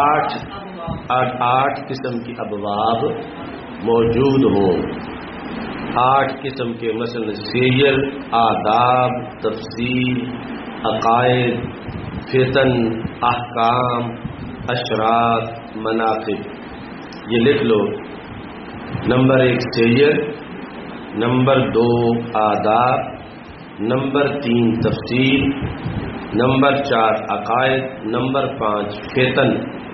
8 قسم کی ابواب موجود ہوں، 8 قسم کے، مثلا سیر، آداب، تفسیر، عقائد، فتن، احکام، اشراط، مناقب، یہ لکھ لو۔ نمبر 1 سیر، نمبر 2 آداب، نمبر 3 تفسیر، نمبر 4 عقائد، نمبر 5 فتن،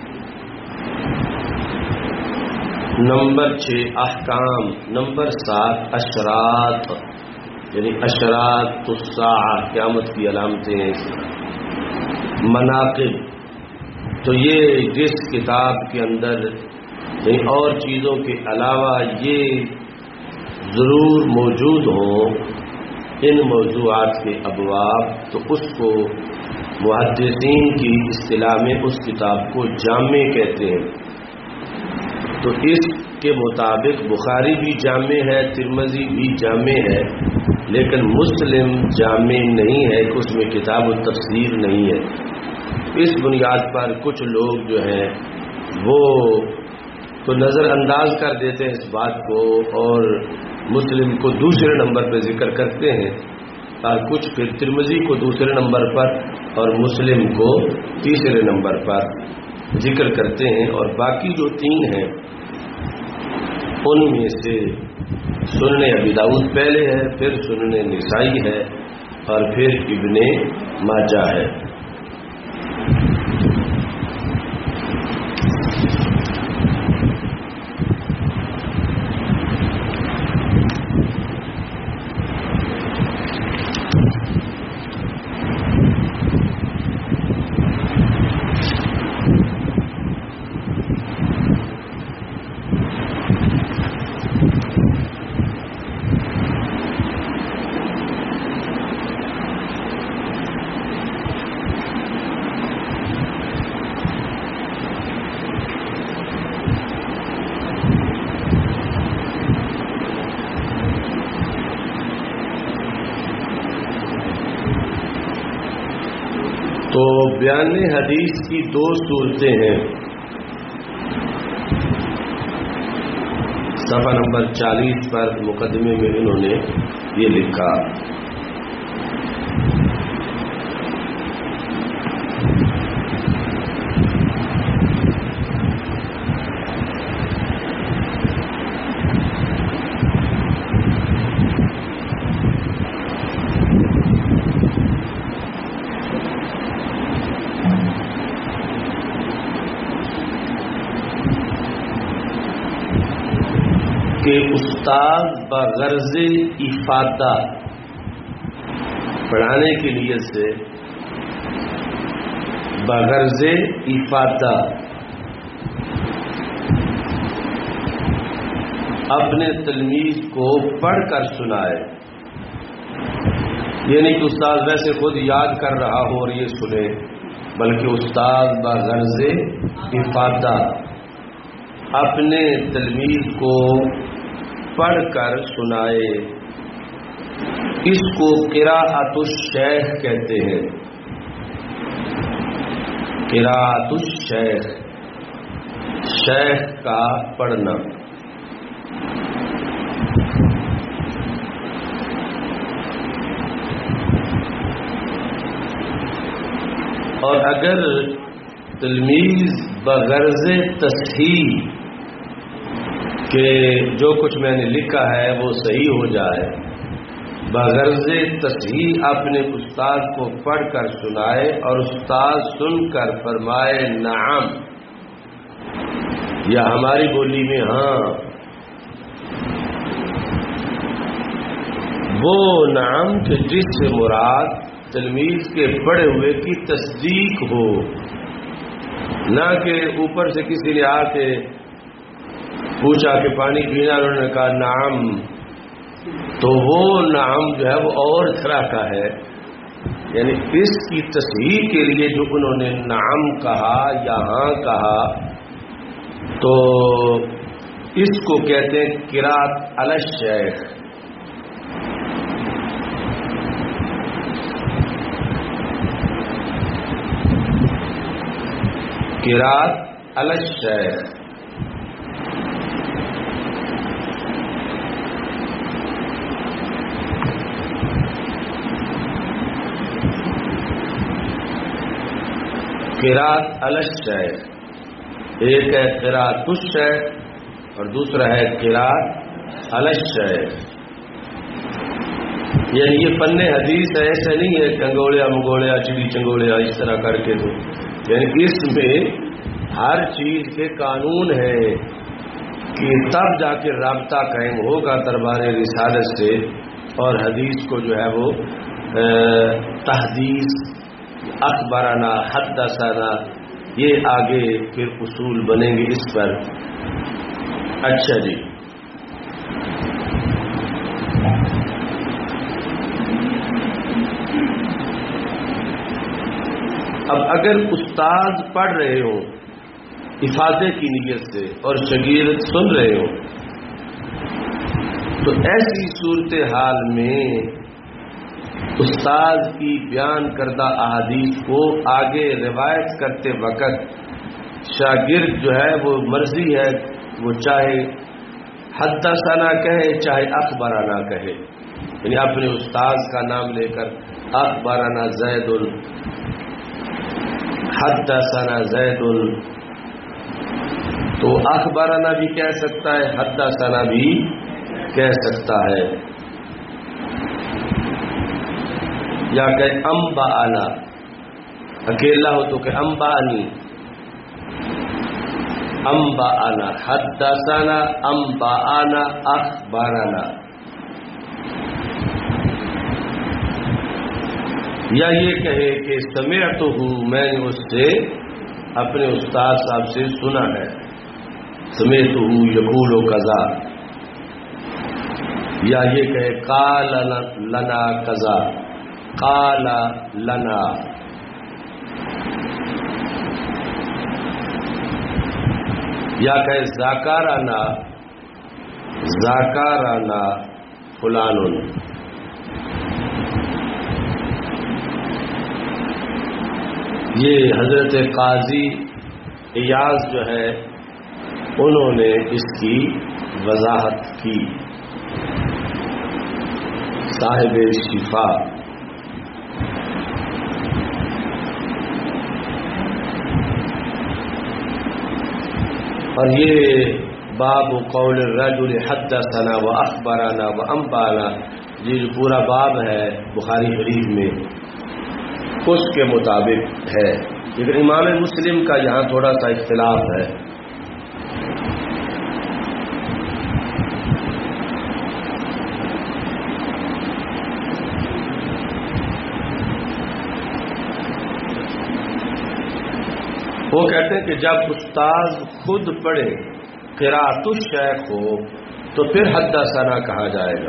نمبر 6 احکام، نمبر 7 اشراط، یعنی اشراط الساعہ، قیامت کی علامتیں ہیں، مناقب۔ تو یہ جس کتاب کے اندر اور چیزوں کے علاوہ یہ ضرور موجود ہوں ان موضوعات کے ابواب، تو اس کو محدثین کی اصطلاح میں اس کتاب کو جامع کہتے ہیں۔ تو اس کے مطابق بخاری بھی جامع ہے، ترمذی بھی جامع ہے، لیکن مسلم جامع نہیں ہے کہ اس میں کتاب التفسیر نہیں ہے۔ اس بنیاد پر کچھ لوگ جو ہیں وہ تو نظر انداز کر دیتے ہیں اس بات کو اور مسلم کو دوسرے نمبر پہ ذکر کرتے ہیں، اور کچھ پھر ترمذی کو دوسرے نمبر پر اور مسلم کو تیسرے نمبر پر ذکر کرتے ہیں، اور باقی جو 3 ہیں ان میں سے سنن ابی داؤد پہلے ہے، پھر سنن نسائی ہے، اور پھر ابن ماجہ ہے۔ تو بیان حدیث کی 2 صورتیں ہیں۔ صفحہ نمبر 40 پر مقدمے میں انہوں نے یہ لکھا، کہ استاد بغرض افادہ، پڑھانے کی نیت سے، بغرض افادہ اپنے تلمیذ کو پڑھ کر سنائے، یعنی کہ استاد ویسے خود یاد کر رہا ہو اور یہ سنے، بلکہ استاد بغرض افادہ اپنے تلمیذ کو پڑھ کر سنائے، اس کو قراءت الشیخ کہتے ہیں۔ قراءت الشیخ، شیخ کا پڑھنا۔ اور اگر تلمیذ بغرض تصحیح کہ جو کچھ میں نے لکھا ہے وہ صحیح ہو جائے، بغرض تصحیح اپنے استاد کو پڑھ کر سنائے اور استاد سن کر فرمائے نعم، یا ہماری بولی میں ہاں، وہ نعم کہ جس سے مراد تلمیذ کے پڑھے ہوئے کی تصدیق ہو، نہ کہ اوپر سے کسی نے آ کے پوچھا کہ پانی پینا، انہوں نے کہا نعم، تو وہ نعم جو ہے وہ اور طرح کا ہے، یعنی اس کی تصحیح کے لیے جو انہوں نے نعم کہا یا ہاں کہا، تو اس کو کہتے ہیں قراءت علی الشیخ۔ قراءت علی الشیخ۔ قراءت علی الشیخ، ایک ہے قراءت الشیخ اور دوسرا ہے قراءت علی الشیخ۔ یعنی یہ فن حدیث ہے، ایسا نہیں ہے کنگوڑیا مگوڑیا چڑی چنگوڑیا اس طرح کر کے، تو یعنی اس میں ہر چیز کے قانون ہے کہ تب جا کے رابطہ قائم ہوگا دربار رسالت سے، اور حدیث کو جو ہے وہ تحدیث، اخبارانہ، حدثنا، یہ آگے پھر اصول بنیں گے اس پر۔ اچھا جی، اب اگر استاد پڑھ رہے ہوں افادے کی نیت سے اور شاگرد سن رہے ہوں، تو ایسی صورتحال میں استاد کی بیان کردہ احادیث کو آگے روایت کرتے وقت شاگرد جو ہے وہ مرضی ہے، وہ چاہے حدثنا کہے چاہے اخبارانہ کہے، یعنی اپنے استاد کا نام لے کر اخبارانہ زید، حدثنا زید، تو اخبارانہ بھی کہہ سکتا ہے، حدثنا بھی کہہ سکتا ہے، یا کہ انبانا، اکیلا ہو تو کہ انبانی، انبانا، حدثنا، انبانا، اخبارنا، یا یہ کہے کہ سمعتہ، میں نے اس سے اپنے استاد صاحب سے سنا ہے، سمعتہ یقول کذا، یا یہ کہے قال لنا کذا، قال لنا، یا کہے ذاکرنا، ذاکرنا فلان۔ یہ حضرت قاضی ایاز جو ہے انہوں نے اس کی وضاحت کی، صاحب شفا۔ اور یہ باب قول الرجل حدثنا و اخبرنا و انبانا، یہ جو پورا باب ہے بخاری شریف میں اس کے مطابق ہے، لیکن امام مسلم کا یہاں تھوڑا سا اختلاف ہے۔ وہ کہتے ہیں کہ جب استاد خود پڑھے قراءت الشیخ ہو تو پھر حدثنا کہا جائے گا،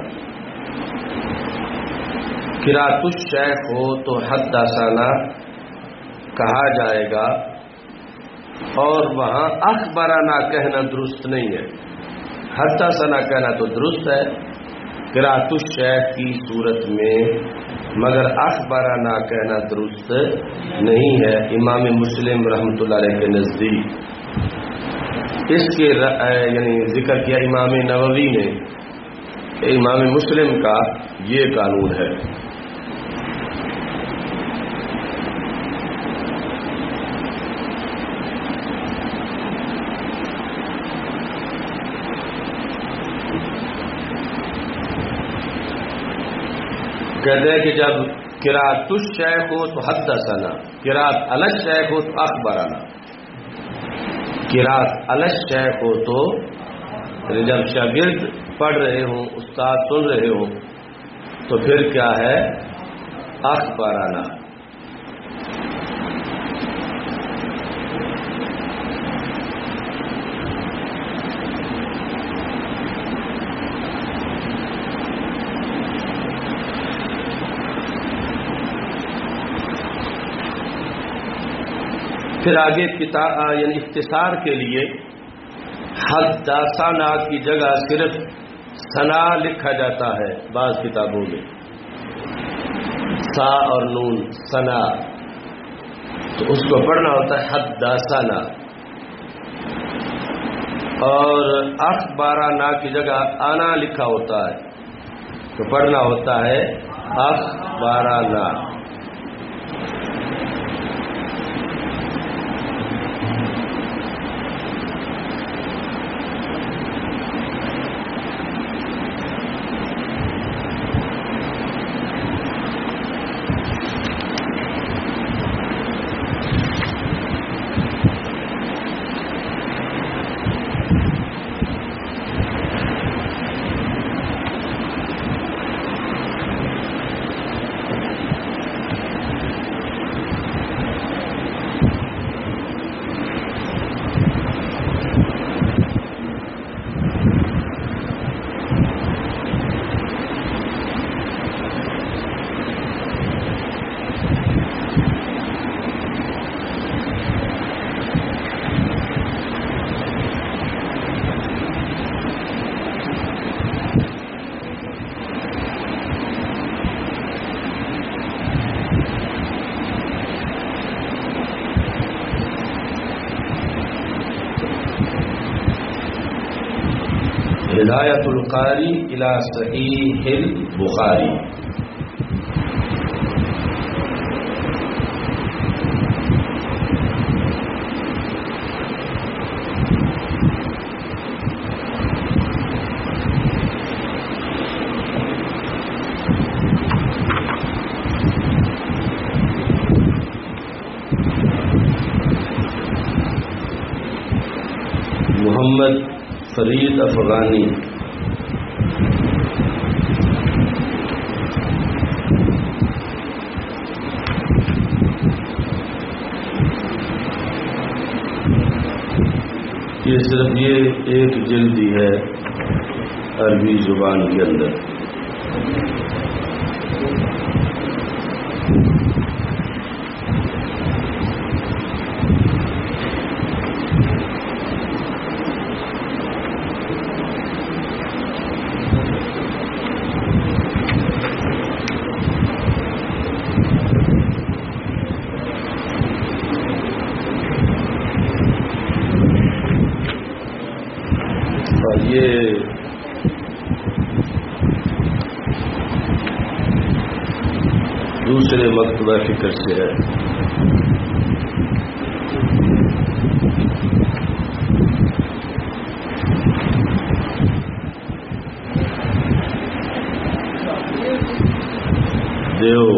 قراءت الشیخ ہو تو حدثنا کہا جائے گا، اور وہاں اخبرنا کہنا درست نہیں ہے، حدثنا کہنا تو درست ہے قرأت الشیخ کی صورت میں، مگر اخبرنا کہنا درست نہیں ہے امام مسلم رحمۃ اللہ علیہ کے نزدیک۔ اس کے یعنی ذکر کیا امام نووی نے کہ امام مسلم کا یہ قانون ہے۔ کہتے ہیں کہ جب قرأت الشیخ ہو تو حدثنا، قرأت علی الشیخ ہو تو اخبرنا، قرأت علی الشیخ ہو تو جب شاگرد پڑھ رہے ہوں، استاد سن رہے ہوں تو پھر کیا ہے؟ اخبرنا۔ پھر آگے یعنی اختصار کے لیے حدثنا کی جگہ صرف ثنا لکھا جاتا ہے بعض کتابوں میں، سا اور نون ثنا، تو اس کو پڑھنا ہوتا ہے حدثنا، اور اخبرنا کی جگہ انا لکھا ہوتا ہے تو پڑھنا ہوتا ہے اخبرنا۔ ہدایت القاری الی صحیح البخاری۔ محمد فرید افغانی۔ یہ صرف یہ ایک جلدی ہے عربی زبان کے اندر۔ یہ دوسرے مکتبہ فکر سے ہے۔ دیو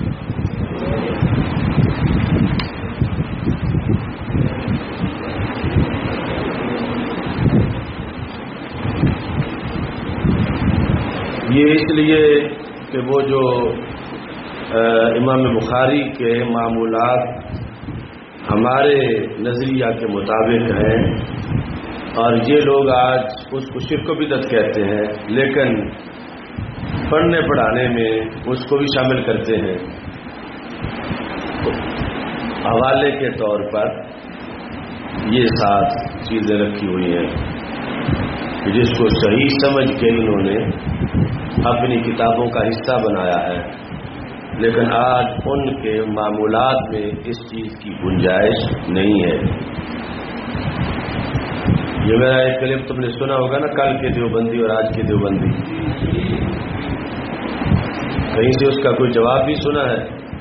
یہ اس لیے کہ وہ جو امام بخاری کے معمولات ہمارے نظریہ کے مطابق ہیں، اور یہ لوگ آج اس کو شرک و بدعت کہتے ہیں، لیکن پڑھنے پڑھانے میں اس کو بھی شامل کرتے ہیں حوالے کے طور پر۔ یہ 7 چیزیں رکھی ہوئی ہیں جس کو صحیح سمجھ کے انہوں نے اپنی کتابوں کا حصہ بنایا ہے، لیکن آج ان کے معمولات میں اس چیز کی گنجائش نہیں ہے۔ یہ میرا ایک کلپ تم نے سنا ہوگا نا، کل کے دیوبندی اور آج کے دیوبندی، کہیں سے اس کا کوئی جواب بھی سنا ہے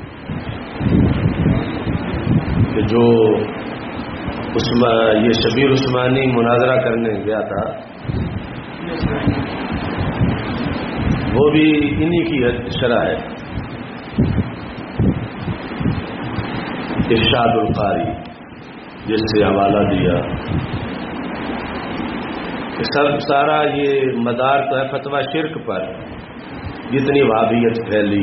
کہ جو یہ شبیر عثمانی مناظرہ کرنے گیا تھا وہ بھی انہی کی شرح ہے، ارشاد القاری جس سے حوالہ دیا، سارا یہ مدار تو ہے فتویٰ شرک پر، جتنی وہابیت پھیلی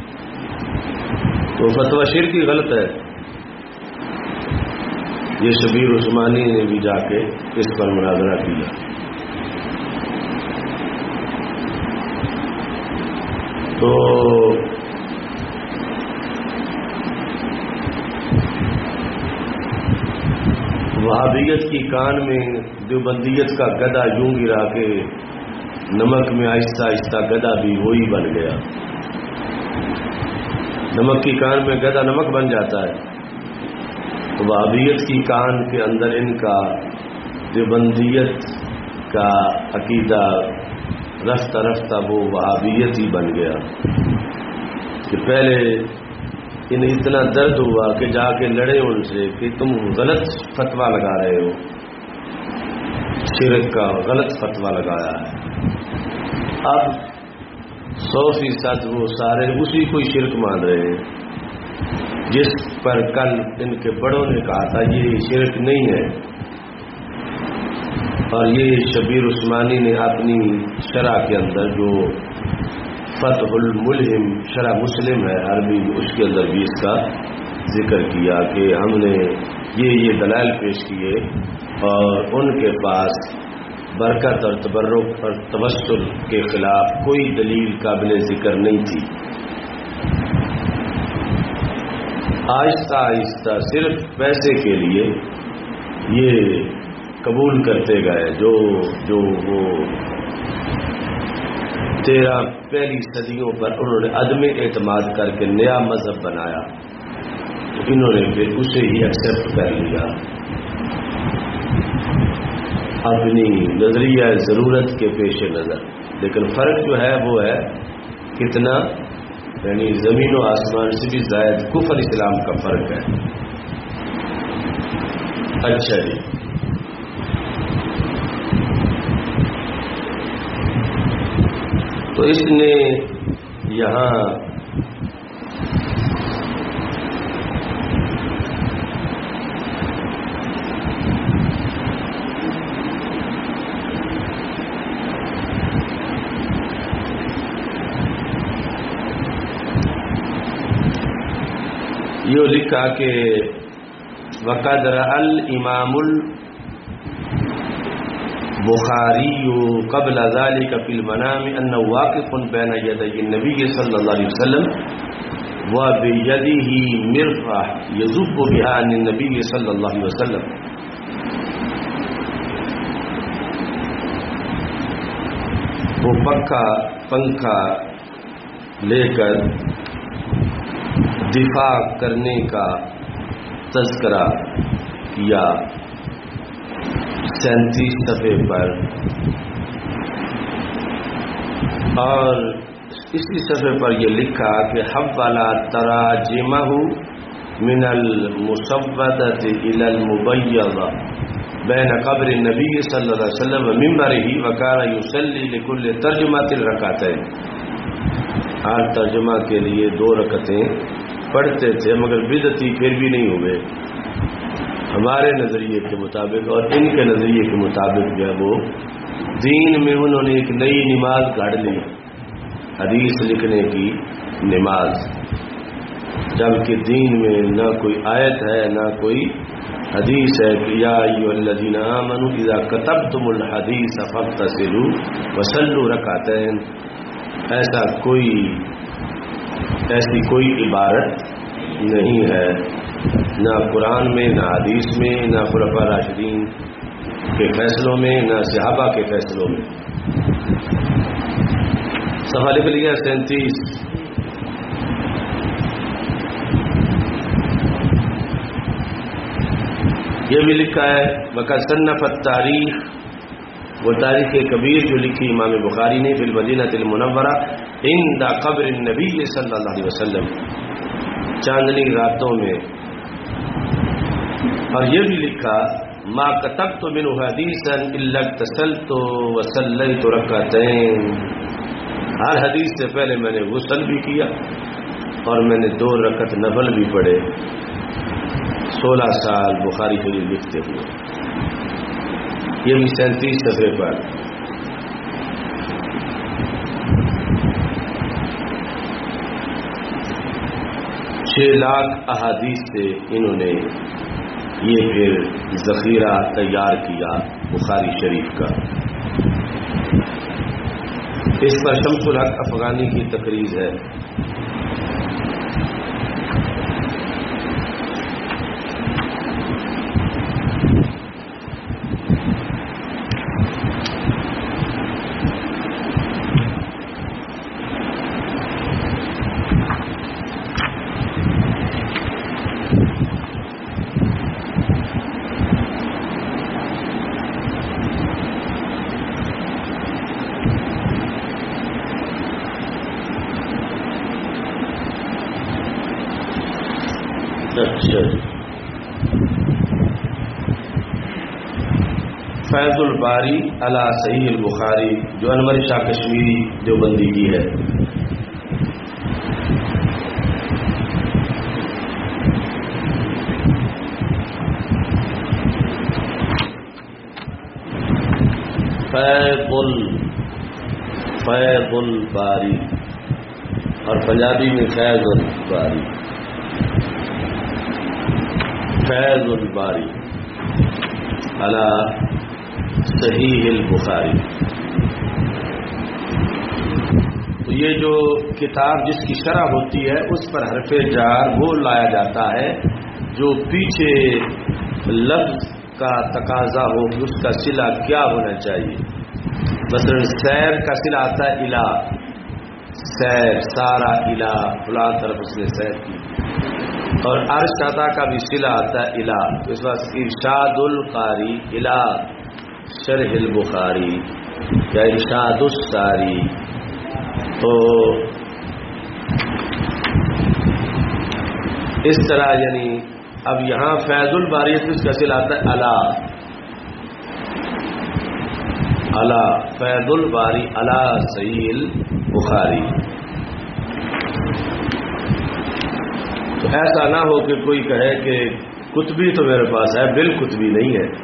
تو فتویٰ شرک ہی غلط ہے۔ یہ شبیر عثمانی نے بھی جا کے اس پر مناظرہ کیا۔ تو وہابیت کی کان میں دیوبندیت کا گدا یوں گرا کے نمک میں آہستہ آہستہ گدا بھی وہی بن گیا۔ نمک کی کان میں گدا نمک بن جاتا ہے، تو وہابیت کی کان کے اندر ان کا دیوبندیت کا عقیدہ رفتہ رفتہ وہ وہابیت ہی بن گیا کہ پہلے انہیں اتنا درد ہوا کہ جا کے لڑے ان سے کہ تم غلط فتویٰ لگا رہے ہو، شرک کا غلط فتویٰ لگایا ہے۔ اب 100% وہ سارے اسی کو شرک مان رہے ہیں جس پر کل ان کے بڑوں نے کہا تھا یہ شرک نہیں ہے۔ اور یہ شبیر عثمانی نے اپنی شرح کے اندر جو فتح الملہم شرح مسلم ہے عربی، اس کے اندر بھی اس کا ذکر کیا کہ ہم نے یہ دلائل پیش کیے اور ان کے پاس برکت اور تبرک اور توسل کے خلاف کوئی دلیل قابل ذکر نہیں تھی۔ آہستہ آہستہ صرف پیسے کے لیے یہ قبول کرتے گئے جو وہ 13 پہلی صدیوں پر انہوں نے عدم اعتماد کر کے نیا مذہب بنایا، تو انہوں نے پھر اسے ہی ایکسیپٹ کر لیا اپنی نظریہ ضرورت کے پیش نظر۔ لیکن فرق جو ہے وہ ہے کتنا، یعنی زمین و آسمان سے بھی زائد کفر اسلام کا فرق ہے۔ اچھا جی، تو اس نے یہاں یہ لکھا کہ وقد رأى الامام البخاری قبل ذلك في المنام انه واقف بين يدي النبي صلى الله عليه وسلم وبيده مرفع يذب بها عن النبي صلى الله عليه وسلم۔ وہ پنکھا لے کر دفاع کرنے کا تذکرہ کیا 37 صفحے پر، اور اسی صفحے پر یہ لکھا کہ حوّل تراجمہ من المسودۃ الی المبیضہ بین قبر النبی صلی اللہ علیہ وسلم ومنبرہ وکان یصلی لکل ترجمۃ رکعتین۔ ہر ترجمہ کے لیے 2 رکعتیں پڑھتے تھے، مگر بدعتی پھر بھی نہیں ہوئے ہمارے نظریے کے مطابق، اور ان کے نظریے کے مطابق جو ہے وہ دین میں انہوں نے ایک نئی نماز گھڑ لی، حدیث لکھنے کی نماز، جبکہ دین میں نہ کوئی آیت ہے نہ کوئی حدیث ہے کہ یا ایھا الذین آمنوا اذا کتبتم الحدیث فاغتسلوا وصلوا رکعتین، ایسی کوئی عبارت نہیں ہے نہ قرآن میں، نہ حدیث میں، نہ خلفاء راشدین کے فیصلوں میں، نہ صحابہ کے فیصلوں میں۔ صفحہ لکھ لیا 37۔ یہ بھی لکھا ہے وقد صنف التاریخ، وہ تاریخ کبیر جو لکھی امام بخاری نے، فی المدینہ المنورہ عند قبر النبی صلی اللہ علیہ وسلم، چاندنی راتوں میں۔ اور یہ بھی لکھا ما کتبت منہ حدیثا الا اغتسلت وصلیت رکعتین، ہر حدیث سے پہلے میں نے غسل بھی کیا اور میں نے 2 رکعت نفل بھی پڑھے۔ 16 سال بخاری شریف لکھتے ہوئے، یہ بھی 37 صفحے پر۔ چھ لاکھ احادیث سے انہوں نے یہ پھر ذخیرہ تیار کیا بخاری شریف کا۔ اس پر شمس الحق افغانی کی تقریر ہے۔ فیض الباری علی صحیح البخاری جو انور شاہ کشمیری دیوبندی کی ہے۔ فیض الباری اور پنجابی میں فیض الباری، فیض الباری علی صحیح البخاری۔ تو یہ جو کتاب جس کی شرح ہوتی ہے اس پر حرف جار وہ لایا جاتا ہے جو پیچھے لفظ کا تقاضا ہو کہ اس کا صلہ کیا ہونا چاہیے۔ مثلا سیر کا صلہ آتا ہے الہ، سیر سارا الہ فلاں طرف اس نے سیر کی، اور ارشادہ کا بھی صلہ آتا ہے الہ، تو اس وقت ارشاد القاری الہ شرح البخاری یا ارشاد الساری۔ تو اس طرح یعنی اب یہاں فیض الباری اس کا صلہ آتا ہے الا فیض الباری الا صحیح البخاری۔ تو ایسا نہ ہو کہ کوئی کہے کہ کتبی تو میرے پاس ہے، بالکتبی نہیں ہے۔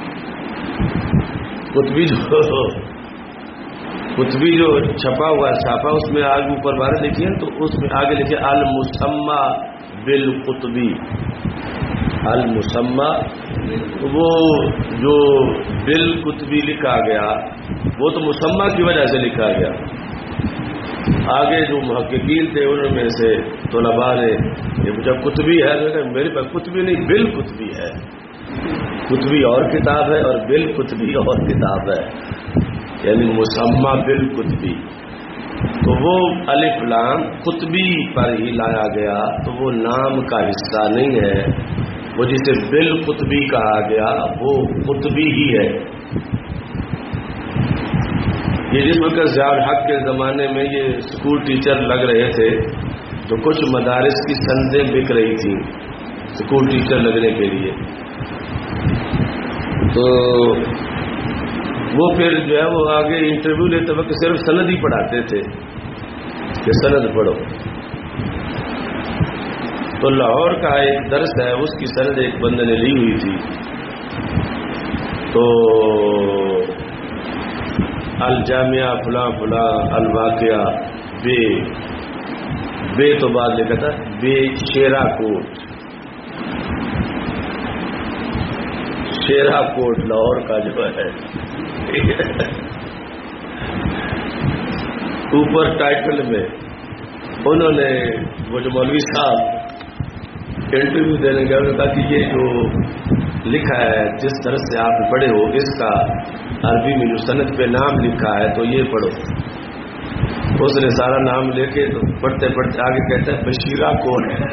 کتبی جو چھپا ہوا چھاپا اس میں آگے اوپر بارے لکھی ہے، تو اس میں آگے لکھے المسمى بالقطبی، المسمى، وہ جو بالقطبی لکھا گیا وہ تو مسمى کی وجہ سے لکھا گیا۔ آگے جو محققین تھے انہوں میں سے طلباء نے جب قطبی ہے میرے پاس قطبی نہیں بالقطبی ہے، قطبی اور کتاب ہے اور بالقطبی اور کتاب ہے، یعنی مسمى بالقطبی۔ تو وہ الف لام قطبی پر ہی لایا گیا، تو وہ نام کا حصہ نہیں ہے، وہ جسے بالقطبی کہا گیا وہ قطبی ہی ہے۔ یہ جس وقت ضیاء الحق کے زمانے میں یہ اسکول ٹیچر لگ رہے تھے تو کچھ مدارس کی سندیں بک رہی تھیں اسکول ٹیچر لگنے کے لیے، تو وہ پھر جو ہے وہ آگے انٹرویو لیتے وقت صرف سند ہی پڑھاتے تھے کہ سند پڑھو۔ تو لاہور کا ایک درس ہے، اس کی سند ایک بندے نے لی ہوئی تھی، تو الجامعہ فلاں فلاں الواقعہ بے تو بعد لکھا تھا بے شیرا کوٹ، شیرا کوٹ لاہور کا جو ہے اوپر ٹائٹل میں انہوں نے وہ جو مولوی صاحب انٹرویو دینے گیا، انہوں نے کہا کہ یہ جو لکھا ہے جس طرح سے آپ پڑھے ہو اس کا عربی میں جو سند پہ نام لکھا ہے تو یہ پڑھو. اس نے سارا نام لے کے تو پڑھتے پڑھتے آگے کہتا ہے بشیرہ کون ہے.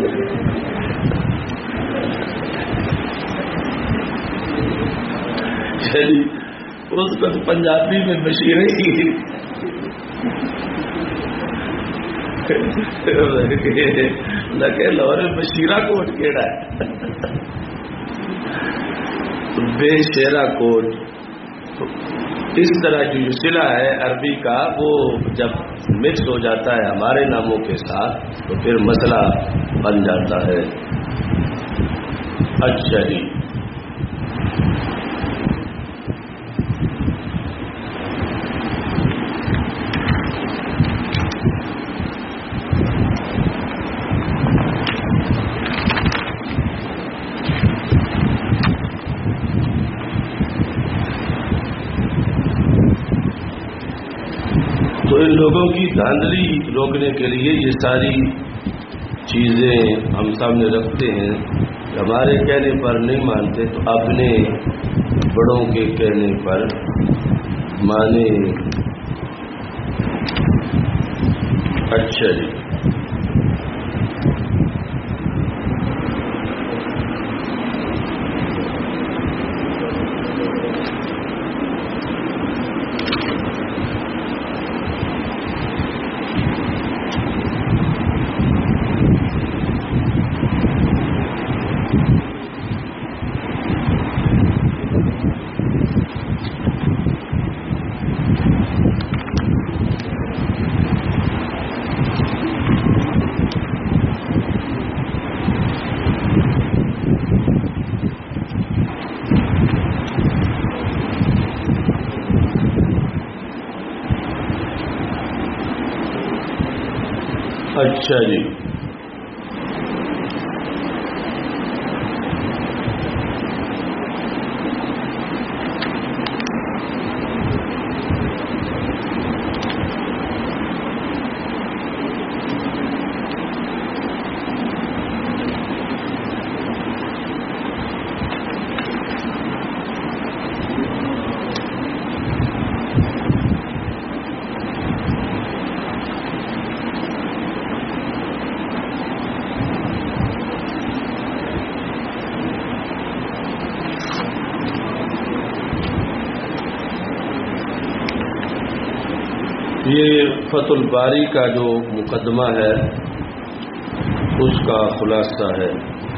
اس کو تو پنجابی میں بشیرہ ہی لگے لور بشیرہ کوٹ کیڑا ہے بے شیرہ کوٹ. اس طرح جو صلہ ہے عربی کا وہ جب مکس ہو جاتا ہے ہمارے ناموں کے ساتھ تو پھر مسئلہ بن جاتا ہے. اچھا جی، تو ان لوگوں کی دھاندلی روکنے کے لیے یہ ساری چیزیں ہم سامنے رکھتے ہیں. ہمارے کہنے پر نہیں مانتے تو اپنے بڑوں کے کہنے پر مانے. اچھا جی، اچھا جی. یہ فتح الباری کا جو مقدمہ ہے اس کا خلاصہ ہے.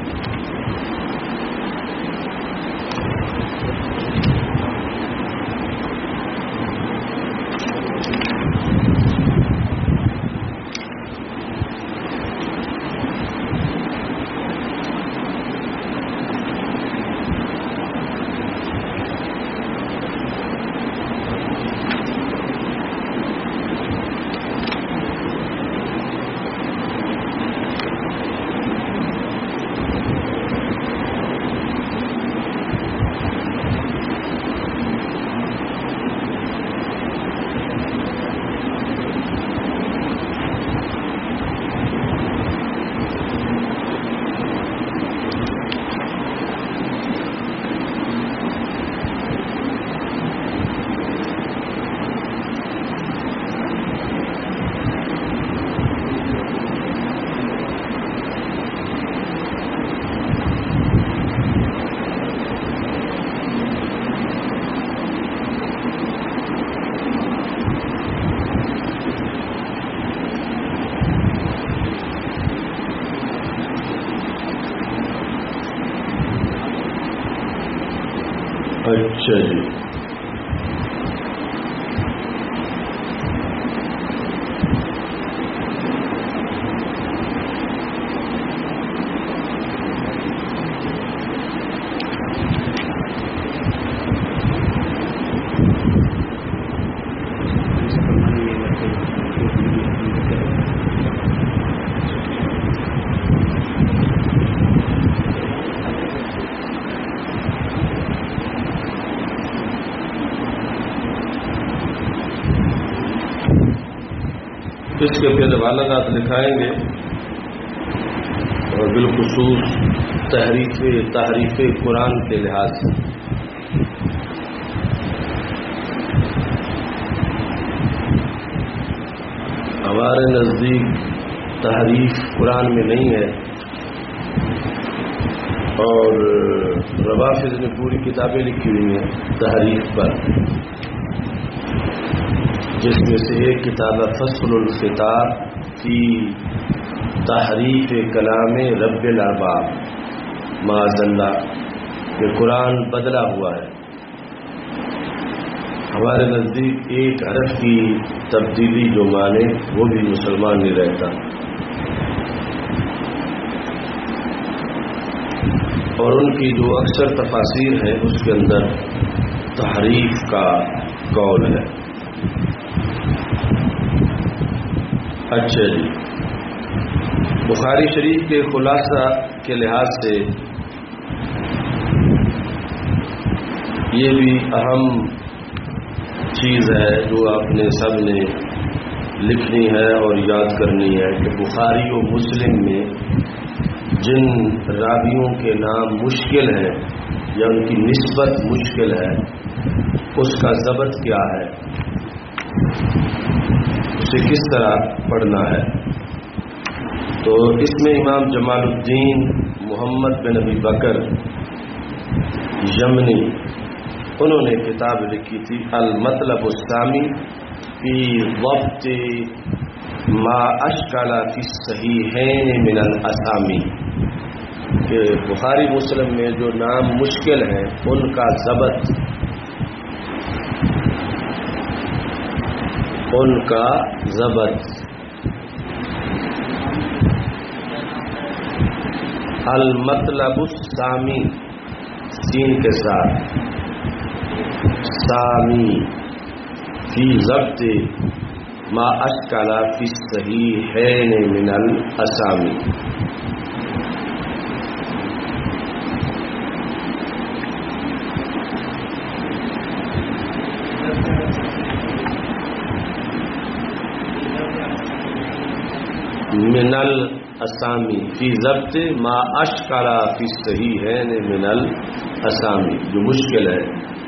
اچھا جی، اس کے پھر حوالات لکھائیں گے. اور بالخصوص تحریف قرآن کے لحاظ سے ہمارے نزدیک تحریف قرآن میں نہیں ہے، اور روافض نے پوری کتابیں لکھی ہوئی ہیں تحریف پر، جس میں سے ایک کتاب فصل الخطاب فی تحریف کلام رب الارباب، معاذ اللہ کہ قرآن بدلا ہوا ہے۔ ہمارے نزدیک ایک حرف کی تبدیلی جو مانے وہ بھی مسلمان نہیں رہتا، اور ان کی جو اکثر تفاسیر ہے اس کے اندر تحریف کا قول ہے۔ اچھا جی، بخاری شریف کے خلاصہ کے لحاظ سے یہ بھی اہم چیز ہے جو آپ نے سب نے لکھنی ہے اور یاد کرنی ہے کہ بخاری و مسلم میں جن راویوں کے نام مشکل ہیں یا ان کی نسبت مشکل ہے اس کا ضبط کیا ہے، اسے کس طرح پڑھنا ہے۔ تو اس میں امام جمال الدین محمد بن ابی بکر یمنی انہوں نے کتاب لکھی تھی المطلب السامی فی ضبط ما اشکل فی الصحیحین من الاسامی، کہ بخاری مسلم میں جو نام مشکل ہیں ان کا ضبط، المطلب السامی سین کے ساتھ، سامی فی ضبط ما اشکل فی الصحیحین من الاسامی۔ من الاسامی فی ضبط ما اشکل فی الصحیحین من الاسامی، جو مشکل ہے۔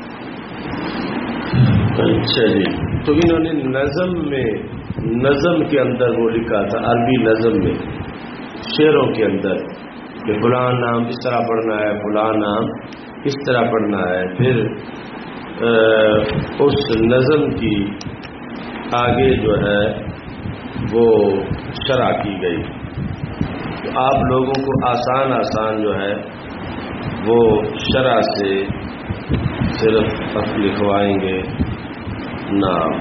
اچھا جی، تو انہوں نے نظم کے اندر وہ لکھا تھا، عربی نظم میں شعروں کے اندر کہ فلاں نام اس طرح پڑھنا ہے، فلاں نام اس طرح پڑھنا ہے۔ پھر اس نظم کی آگے جو ہے وہ شرح کی گئی، تو آپ لوگوں کو آسان جو ہے وہ شرح سے صرف لکھوائیں گے نام۔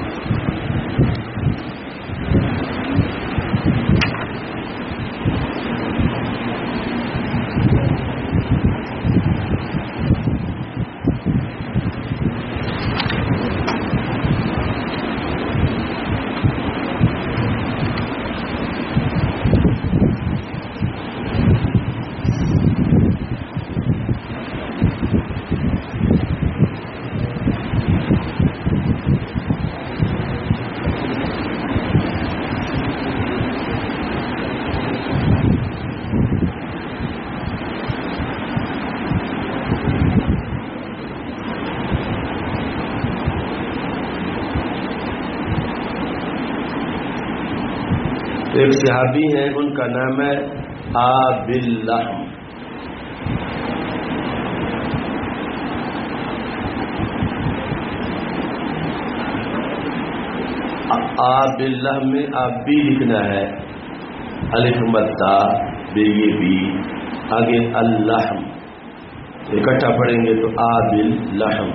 ایک صحابی ہیں، ان کا نام ہے آبِ اللحم، آبِ اللحم میں آپ بھی لکھنا ہے، الف مدہ بے یہ بھی، آگے اللحم اکٹھا پڑھیں گے تو آبِ اللحم،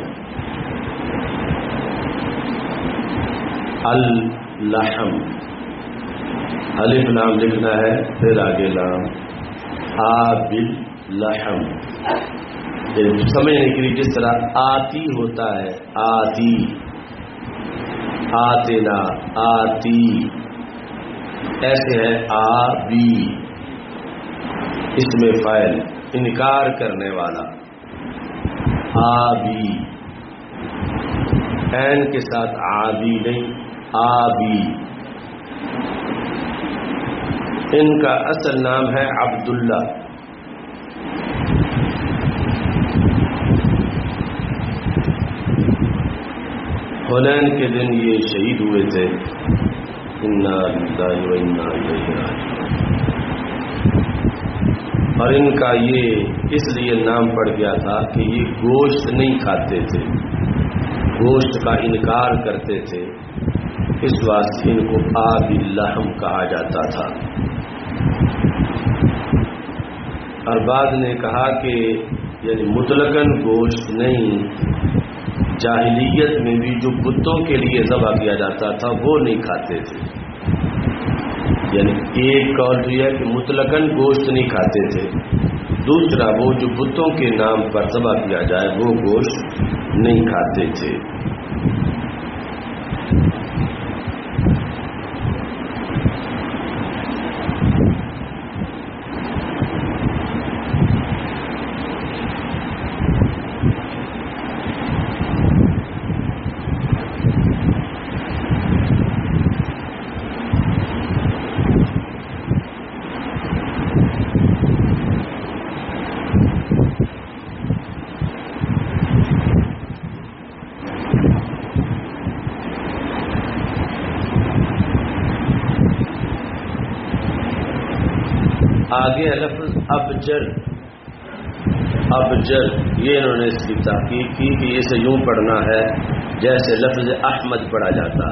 اللحم الف لام لکھنا ہے، پھر آگے لام، آبِ اللحم۔ سمجھنے کے لیے جس طرح آتی ہوتا ہے، آتی، آتنا، آتی، ایسے ہے آبی، اس میں فاعل انکار کرنے والا، آبی، عین کے ساتھ آبی نہیں، آبی۔ ان کا اصل نام ہے عبداللہ. حنین کے دن یہ شہید ہوئے تھے. انا للہ و انا الیہ راجعون. اور ان کا یہ اس لیے نام پڑ گیا تھا کہ یہ گوشت نہیں کھاتے تھے، گوشت کا انکار کرتے تھے، اس واسطے ان کو آب اللحم کہا جاتا تھا. اور بعد نے کہا کہ یعنی مطلقاً گوشت نہیں، جاہلیت میں بھی جو بتوں کے لیے ذبح کیا جاتا تھا وہ نہیں کھاتے تھے. یعنی ایک قول یہ ہے کہ مطلقاً گوشت نہیں کھاتے تھے، دوسرا وہ جو بتوں کے نام پر ذبح کیا جائے وہ گوشت نہیں کھاتے تھے. آگے لفظ ابجر، ابجر یہ انہوں نے اس کی تحقیق کی کہ اسے یوں پڑھنا ہے جیسے لفظ احمد پڑھا جاتا.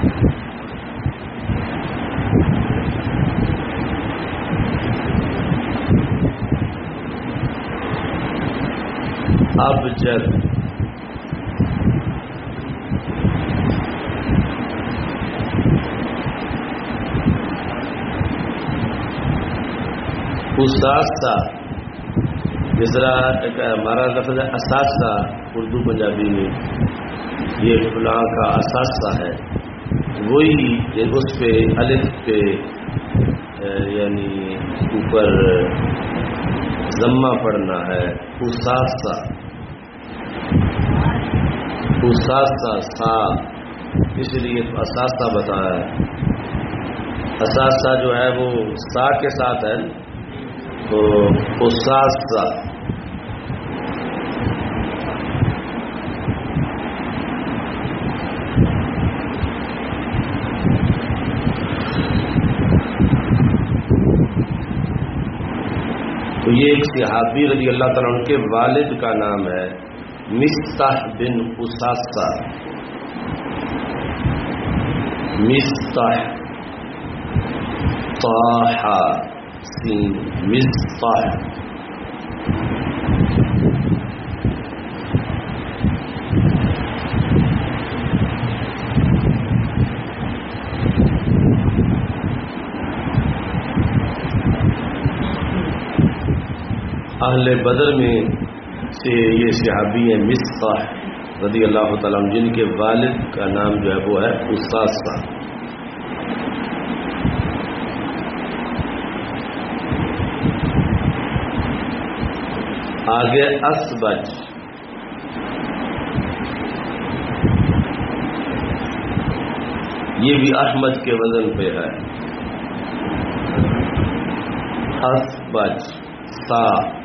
ابجر اساسہ، جس طرح ہمارا لفظ اساسہ اردو پنجابی میں یہ فلاں کا اساسہ ہے، وہی اس پہ الف پہ یعنی اوپر ضمہ پڑھنا ہے. اساسہ، اساسہ سا، اس لیے اساسہ بتایا ہے. اساسہ جو ہے وہ سا کے ساتھ ہے تو اساسہ. تو یہ ایک صحابی رضی اللہ تعالیٰ عنہ کے والد کا نام ہے مصطح بن اساسہ. مصطح طاحہ سین مصطح. اہل بدر میں سے یہ صحابی ہیں مصطح رضی اللہ تعالیٰ عنہ، جن کے والد کا نام جو ہے وہ ہے اساسہ. آگے اسبج، یہ بھی احمد کے وزن پہ ہے. اسبج سا.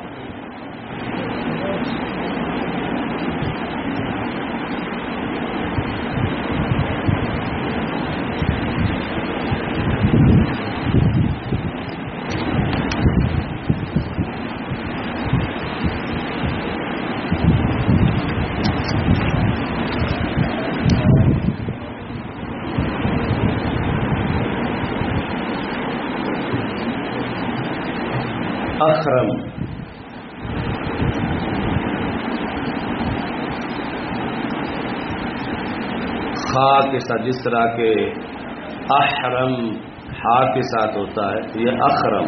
اخرم، خا کے ساتھ جس طرح کے احرم ہا کے ساتھ ہوتا ہے تو یہ اخرم.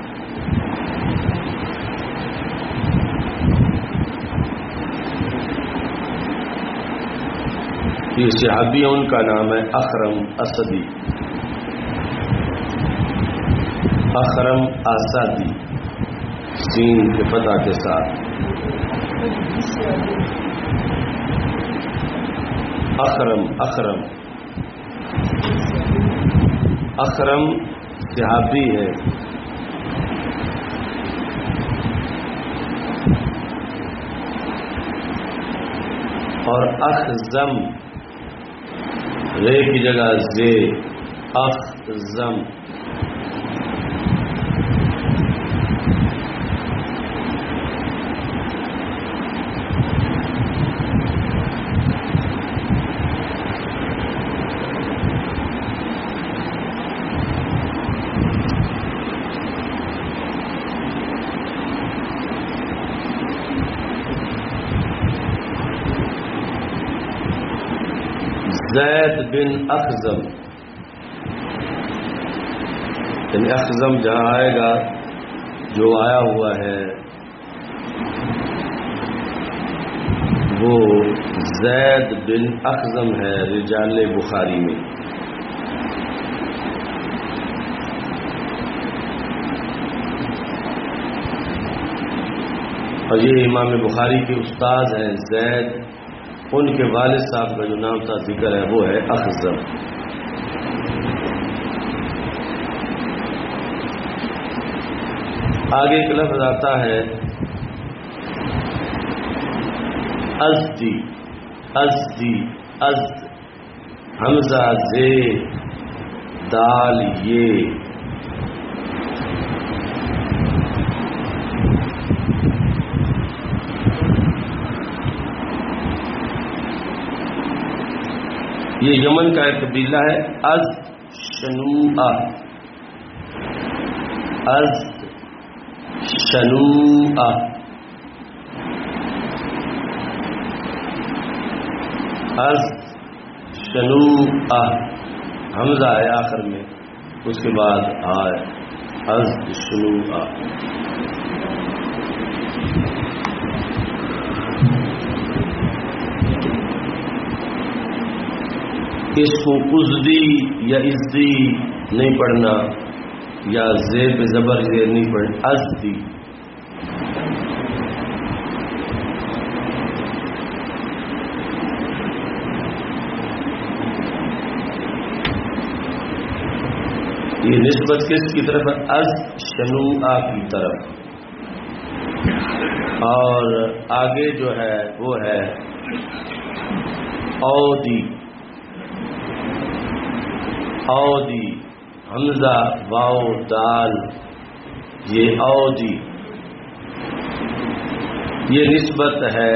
یہ صحابی ان کا نام ہے اخرم اسدی. اخرم اسدی سین کے فتح کے ساتھ. اخرم، اخرم، اخرم صحابی ہیں. اور اخزم رے کی جگہ زے، اخزم. زید بن اخزم، یعنی اخزم جہاں آئے گا جو آیا ہوا ہے وہ زید بن اخزم ہے رجال بخاری میں. اور یہ امام بخاری کے استاد ہیں زید. ان کے والد صاحب کا جو نام کا ذکر ہے وہ ہے اخزم. آگے ایک لفظ آتا ہے ازدی، ازدی، ازد، حمزہ زے دال یہ. یہ یمن کا ایک قبیلہ ہے. از شنوء، از شنوء. از شنوء حمزہ ہے آخر میں، اس کے بعد آئے از شنوء. اس کو ازدی یا ازدی نہیں پڑھنا، یا زے پہ زبر زیر نہیں پڑھنا، ازدی. یہ نسبت کس کی طرف ہے؟ از شنوء کی طرف. اور آگے جو ہے وہ ہے اودی، اودی حمزہ واو دال یہ اودی. یہ نسبت ہے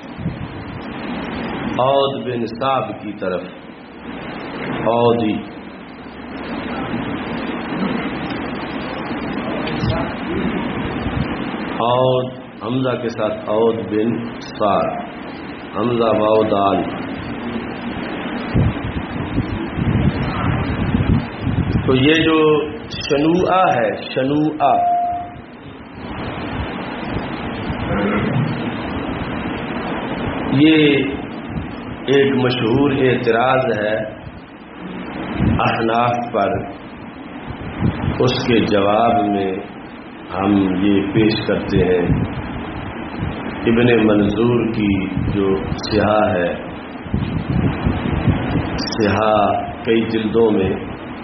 اود بن صعب کی طرف. اودی اود حمزہ کے ساتھ اود بن صعب، حمزہ واو دال. تو یہ جو شنوء ہے، شنوء یہ ایک مشہور اعتراض ہے احناف پر. اس کے جواب میں ہم یہ پیش کرتے ہیں ابن منظور کی جو سیاہ ہے، سیاہ کئی جلدوں میں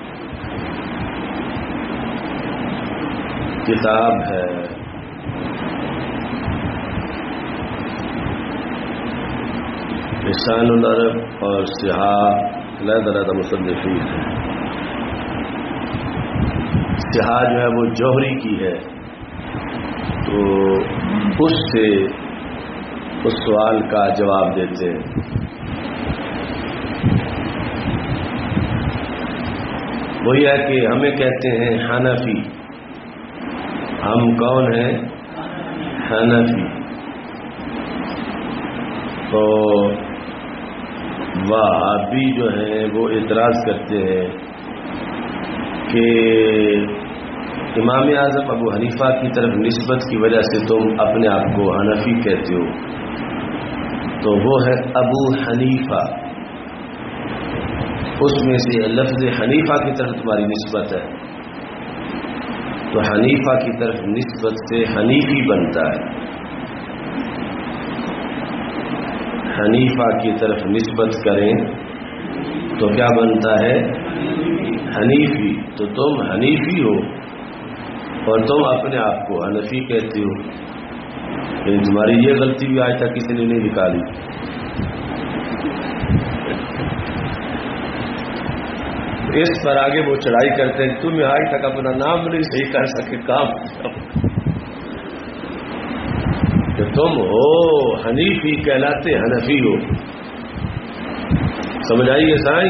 کتاب ہے. لسان العرب اور سیاہ علیحدہ مصنفین ہے. سیاہ جو ہے وہ جوہری کی ہے، تو اس سے اس سوال کا جواب دیتے ہیں. وہی ہے کہ ہمیں کہتے ہیں حنفی. ہم کون ہیں؟ حنفی. تو وہابی جو ہیں وہ اعتراض کرتے ہیں کہ امام اعظم ابو حنیفہ کی طرف نسبت کی وجہ سے تم اپنے آپ کو حنفی کہتے ہو. تو وہ ہے ابو حنیفہ، اس میں سے لفظ حنیفہ کی طرف تمہاری نسبت ہے، تو حنیفہ کی طرف نسبت سے حنیفی بنتا ہے. حنیفہ کی طرف نسبت کریں تو کیا بنتا ہے؟ حنیفی، تو تم حنیفی ہو اور تم اپنے آپ کو حنفی کہتے ہو، لیکن تمہاری یہ غلطی بھی آج تک کسی نے نہیں نکالی۔ اس پر آگے وہ چڑھائی کرتے ہیں، تم آج تک اپنا نام نہیں صحیح کر سکے، کام کہ تم ہو حنیفی کہلاتے حنفی ہو۔ سمجھ آئیے سائیں؟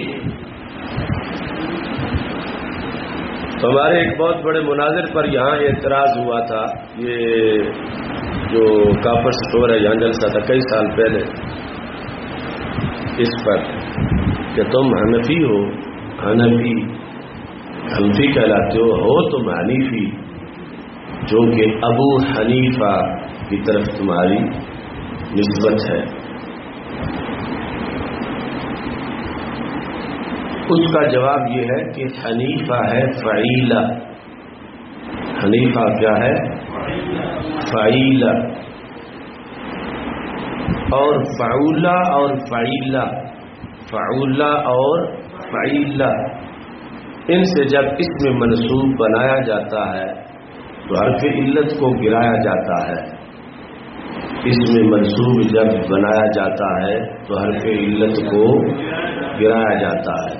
تو ہمارے ایک بہت بڑے مناظر پر یہاں اعتراض ہوا تھا، یہ جو کافر سٹور ہے یہاں جلسہ تھا کئی سال پہلے، اس پر کہ تم حنفی ہو، حنفی کہلاتے ہو تم حنیفی، جو کہ ابو حنیفہ کی طرف تمہاری نسبت ہے۔ اس کا جواب یہ ہے کہ حنیفہ ہے فعیلہ۔ حنیفہ کیا ہے؟ فعیلہ۔ اور فعولہ اور فعیلہ، فعولہ اور فعیلہ، ان سے جب اسم منصوب بنایا جاتا ہے تو حرف علت کو گرایا جاتا ہے۔ اسم منصوب جب بنایا جاتا ہے تو حرف علت کو گرایا جاتا ہے۔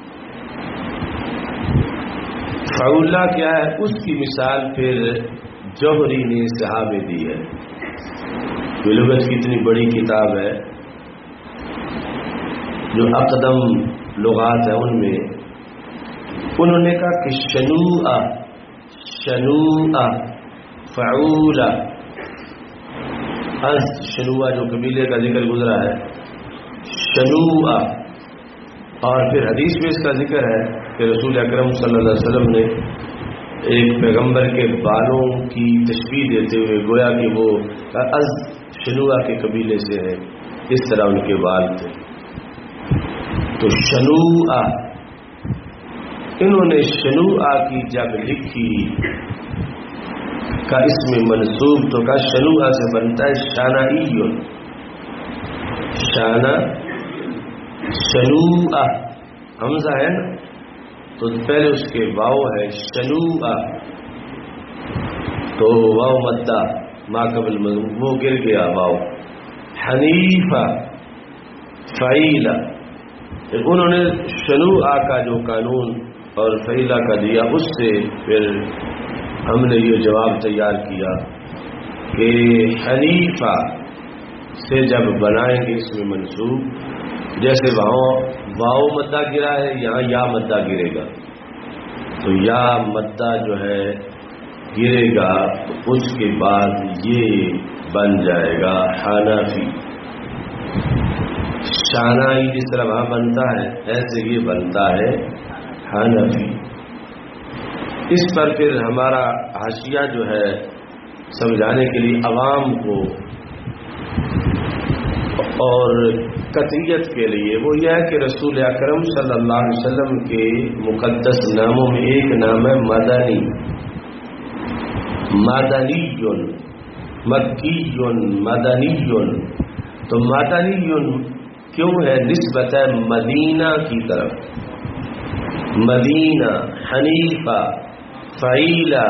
فعولہ کیا ہے؟ اس کی مثال پھر جوہری نے صحابہ میں دی ہے۔ لغت کی اتنی بڑی کتاب ہے، جو اقدم لغات ہے ان میں انہوں نے کہا کہ شنوء فعولہ، از شنوء جو قبیلے کا ذکر گزرا ہے، شنوء، اور پھر حدیث میں اس کا ذکر ہے کہ رسول اکرم صلی اللہ علیہ وسلم نے ایک پیغمبر کے بالوں کی تشبیہ دیتے ہوئے گویا کہ وہ از شنوء کے قبیلے سے ہے، اس طرح ان کے بال تھے۔ تو شنوء، انہوں نے شنوء کی جب لکھی کا اسم منصوب تو کا شنوء سے بنتا ہے شانعی، شانہ شنوء، حمزہ ہے نا تو پہلے اس کے واو ہے شنوء، تو واو مدہ ما قبل وہ گر گیا واو۔ حنیفہ فعیلہ، انہوں نے شنوء کا جو قانون اور فعیلہ کا دیا، اس سے پھر ہم نے یہ جواب تیار کیا کہ حنیفہ سے جب بنائیں گے اس میں منصوب، جیسے واو مدہ گرا ہے یہاں یا مدہ گرے گا، تو یا مدہ جو ہے گرے گا تو اس کے بعد یہ بن جائے گا حنفی۔ شانعی جس طرح وہاں بنتا ہے ایسے یہ بنتا ہے حنفی۔ اس پر پھر ہمارا حاشیہ جو ہے سمجھانے کے لیے عوام کو اور قطعیت کے لیے وہ یہ ہے کہ رسول اکرم صلی اللہ علیہ وسلم کے مقدس ناموں میں ایک نام ہے مدنی، مدنی، مکی، مدنی۔ تو مدنی کیوں ہے؟ نسبت ہے مدینہ کی طرف، مدینہ، حنیفہ، فعیلہ۔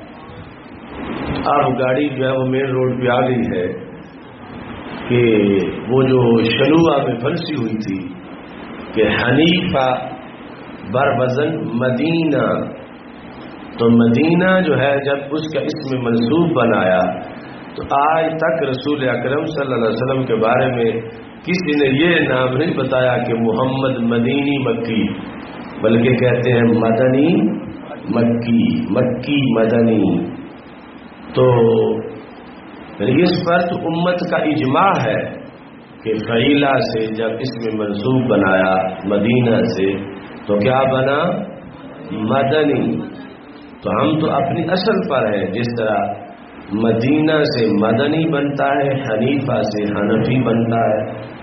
اب گاڑی جو ہے وہ مین روڈ پہ آ گئی ہے کہ وہ جو شنوء میں پھنسی ہوئی تھی کہ حنیفہ بر وزن مدینہ، تو مدینہ جو ہے جب اس کا اسم منصوب بنایا تو آج تک رسول اکرم صلی اللہ علیہ وسلم کے بارے میں کسی نے یہ نام نہیں بتایا کہ محمد مدینی مکی، بلکہ کہتے ہیں مدنی مکی، مکی مدنی۔ تو اس پر تو امت کا اجماع ہے کہ فعیلہ سے جب اسم منصوب بنایا مدینہ سے تو کیا بنا؟ مدنی۔ تو ہم تو اپنی اصل پر ہے، جس طرح مدینہ سے مدنی بنتا ہے، حنیفہ سے حنفی بنتا ہے۔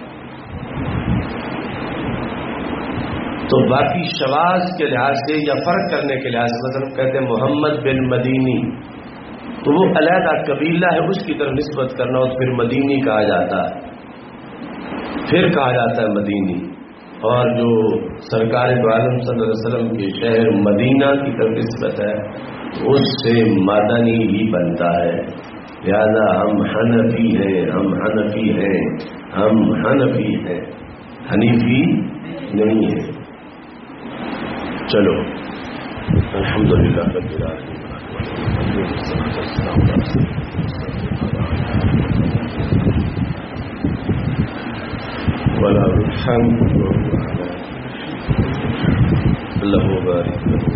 تو باقی شواذ کے لحاظ سے یا فرق کرنے کے لحاظ سے مثلا کہتے ہیں محمد بن مدینی، تو وہ علیحدہ قبیلہ ہے، اس کی طرف نسبت کرنا اور پھر مدینی کہا جاتا ہے، پھر کہا جاتا ہے مدینی۔ اور جو سرکار دو عالم صلی اللہ علیہ وسلم کے شہر مدینہ کی طرف نسبت ہے اس سے مدنی ہی بنتا ہے. لہذا ہم حنفی ہیں، ہم حنفی ہیں، ہم حنفی ہیں، حنیفی نہیں ہے. چلو الحمدللہ رب العالمین ولا الحمد اللہ بارک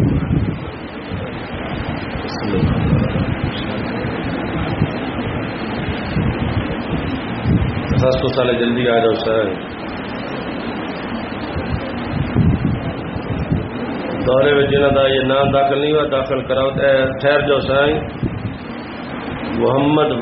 تو سالے جلدی آ جاؤ سر. دورے میں جنہوں کا یہ نام داخل نہیں ہوا داخل کراؤ. ٹھہر جاؤ سائیں. محمد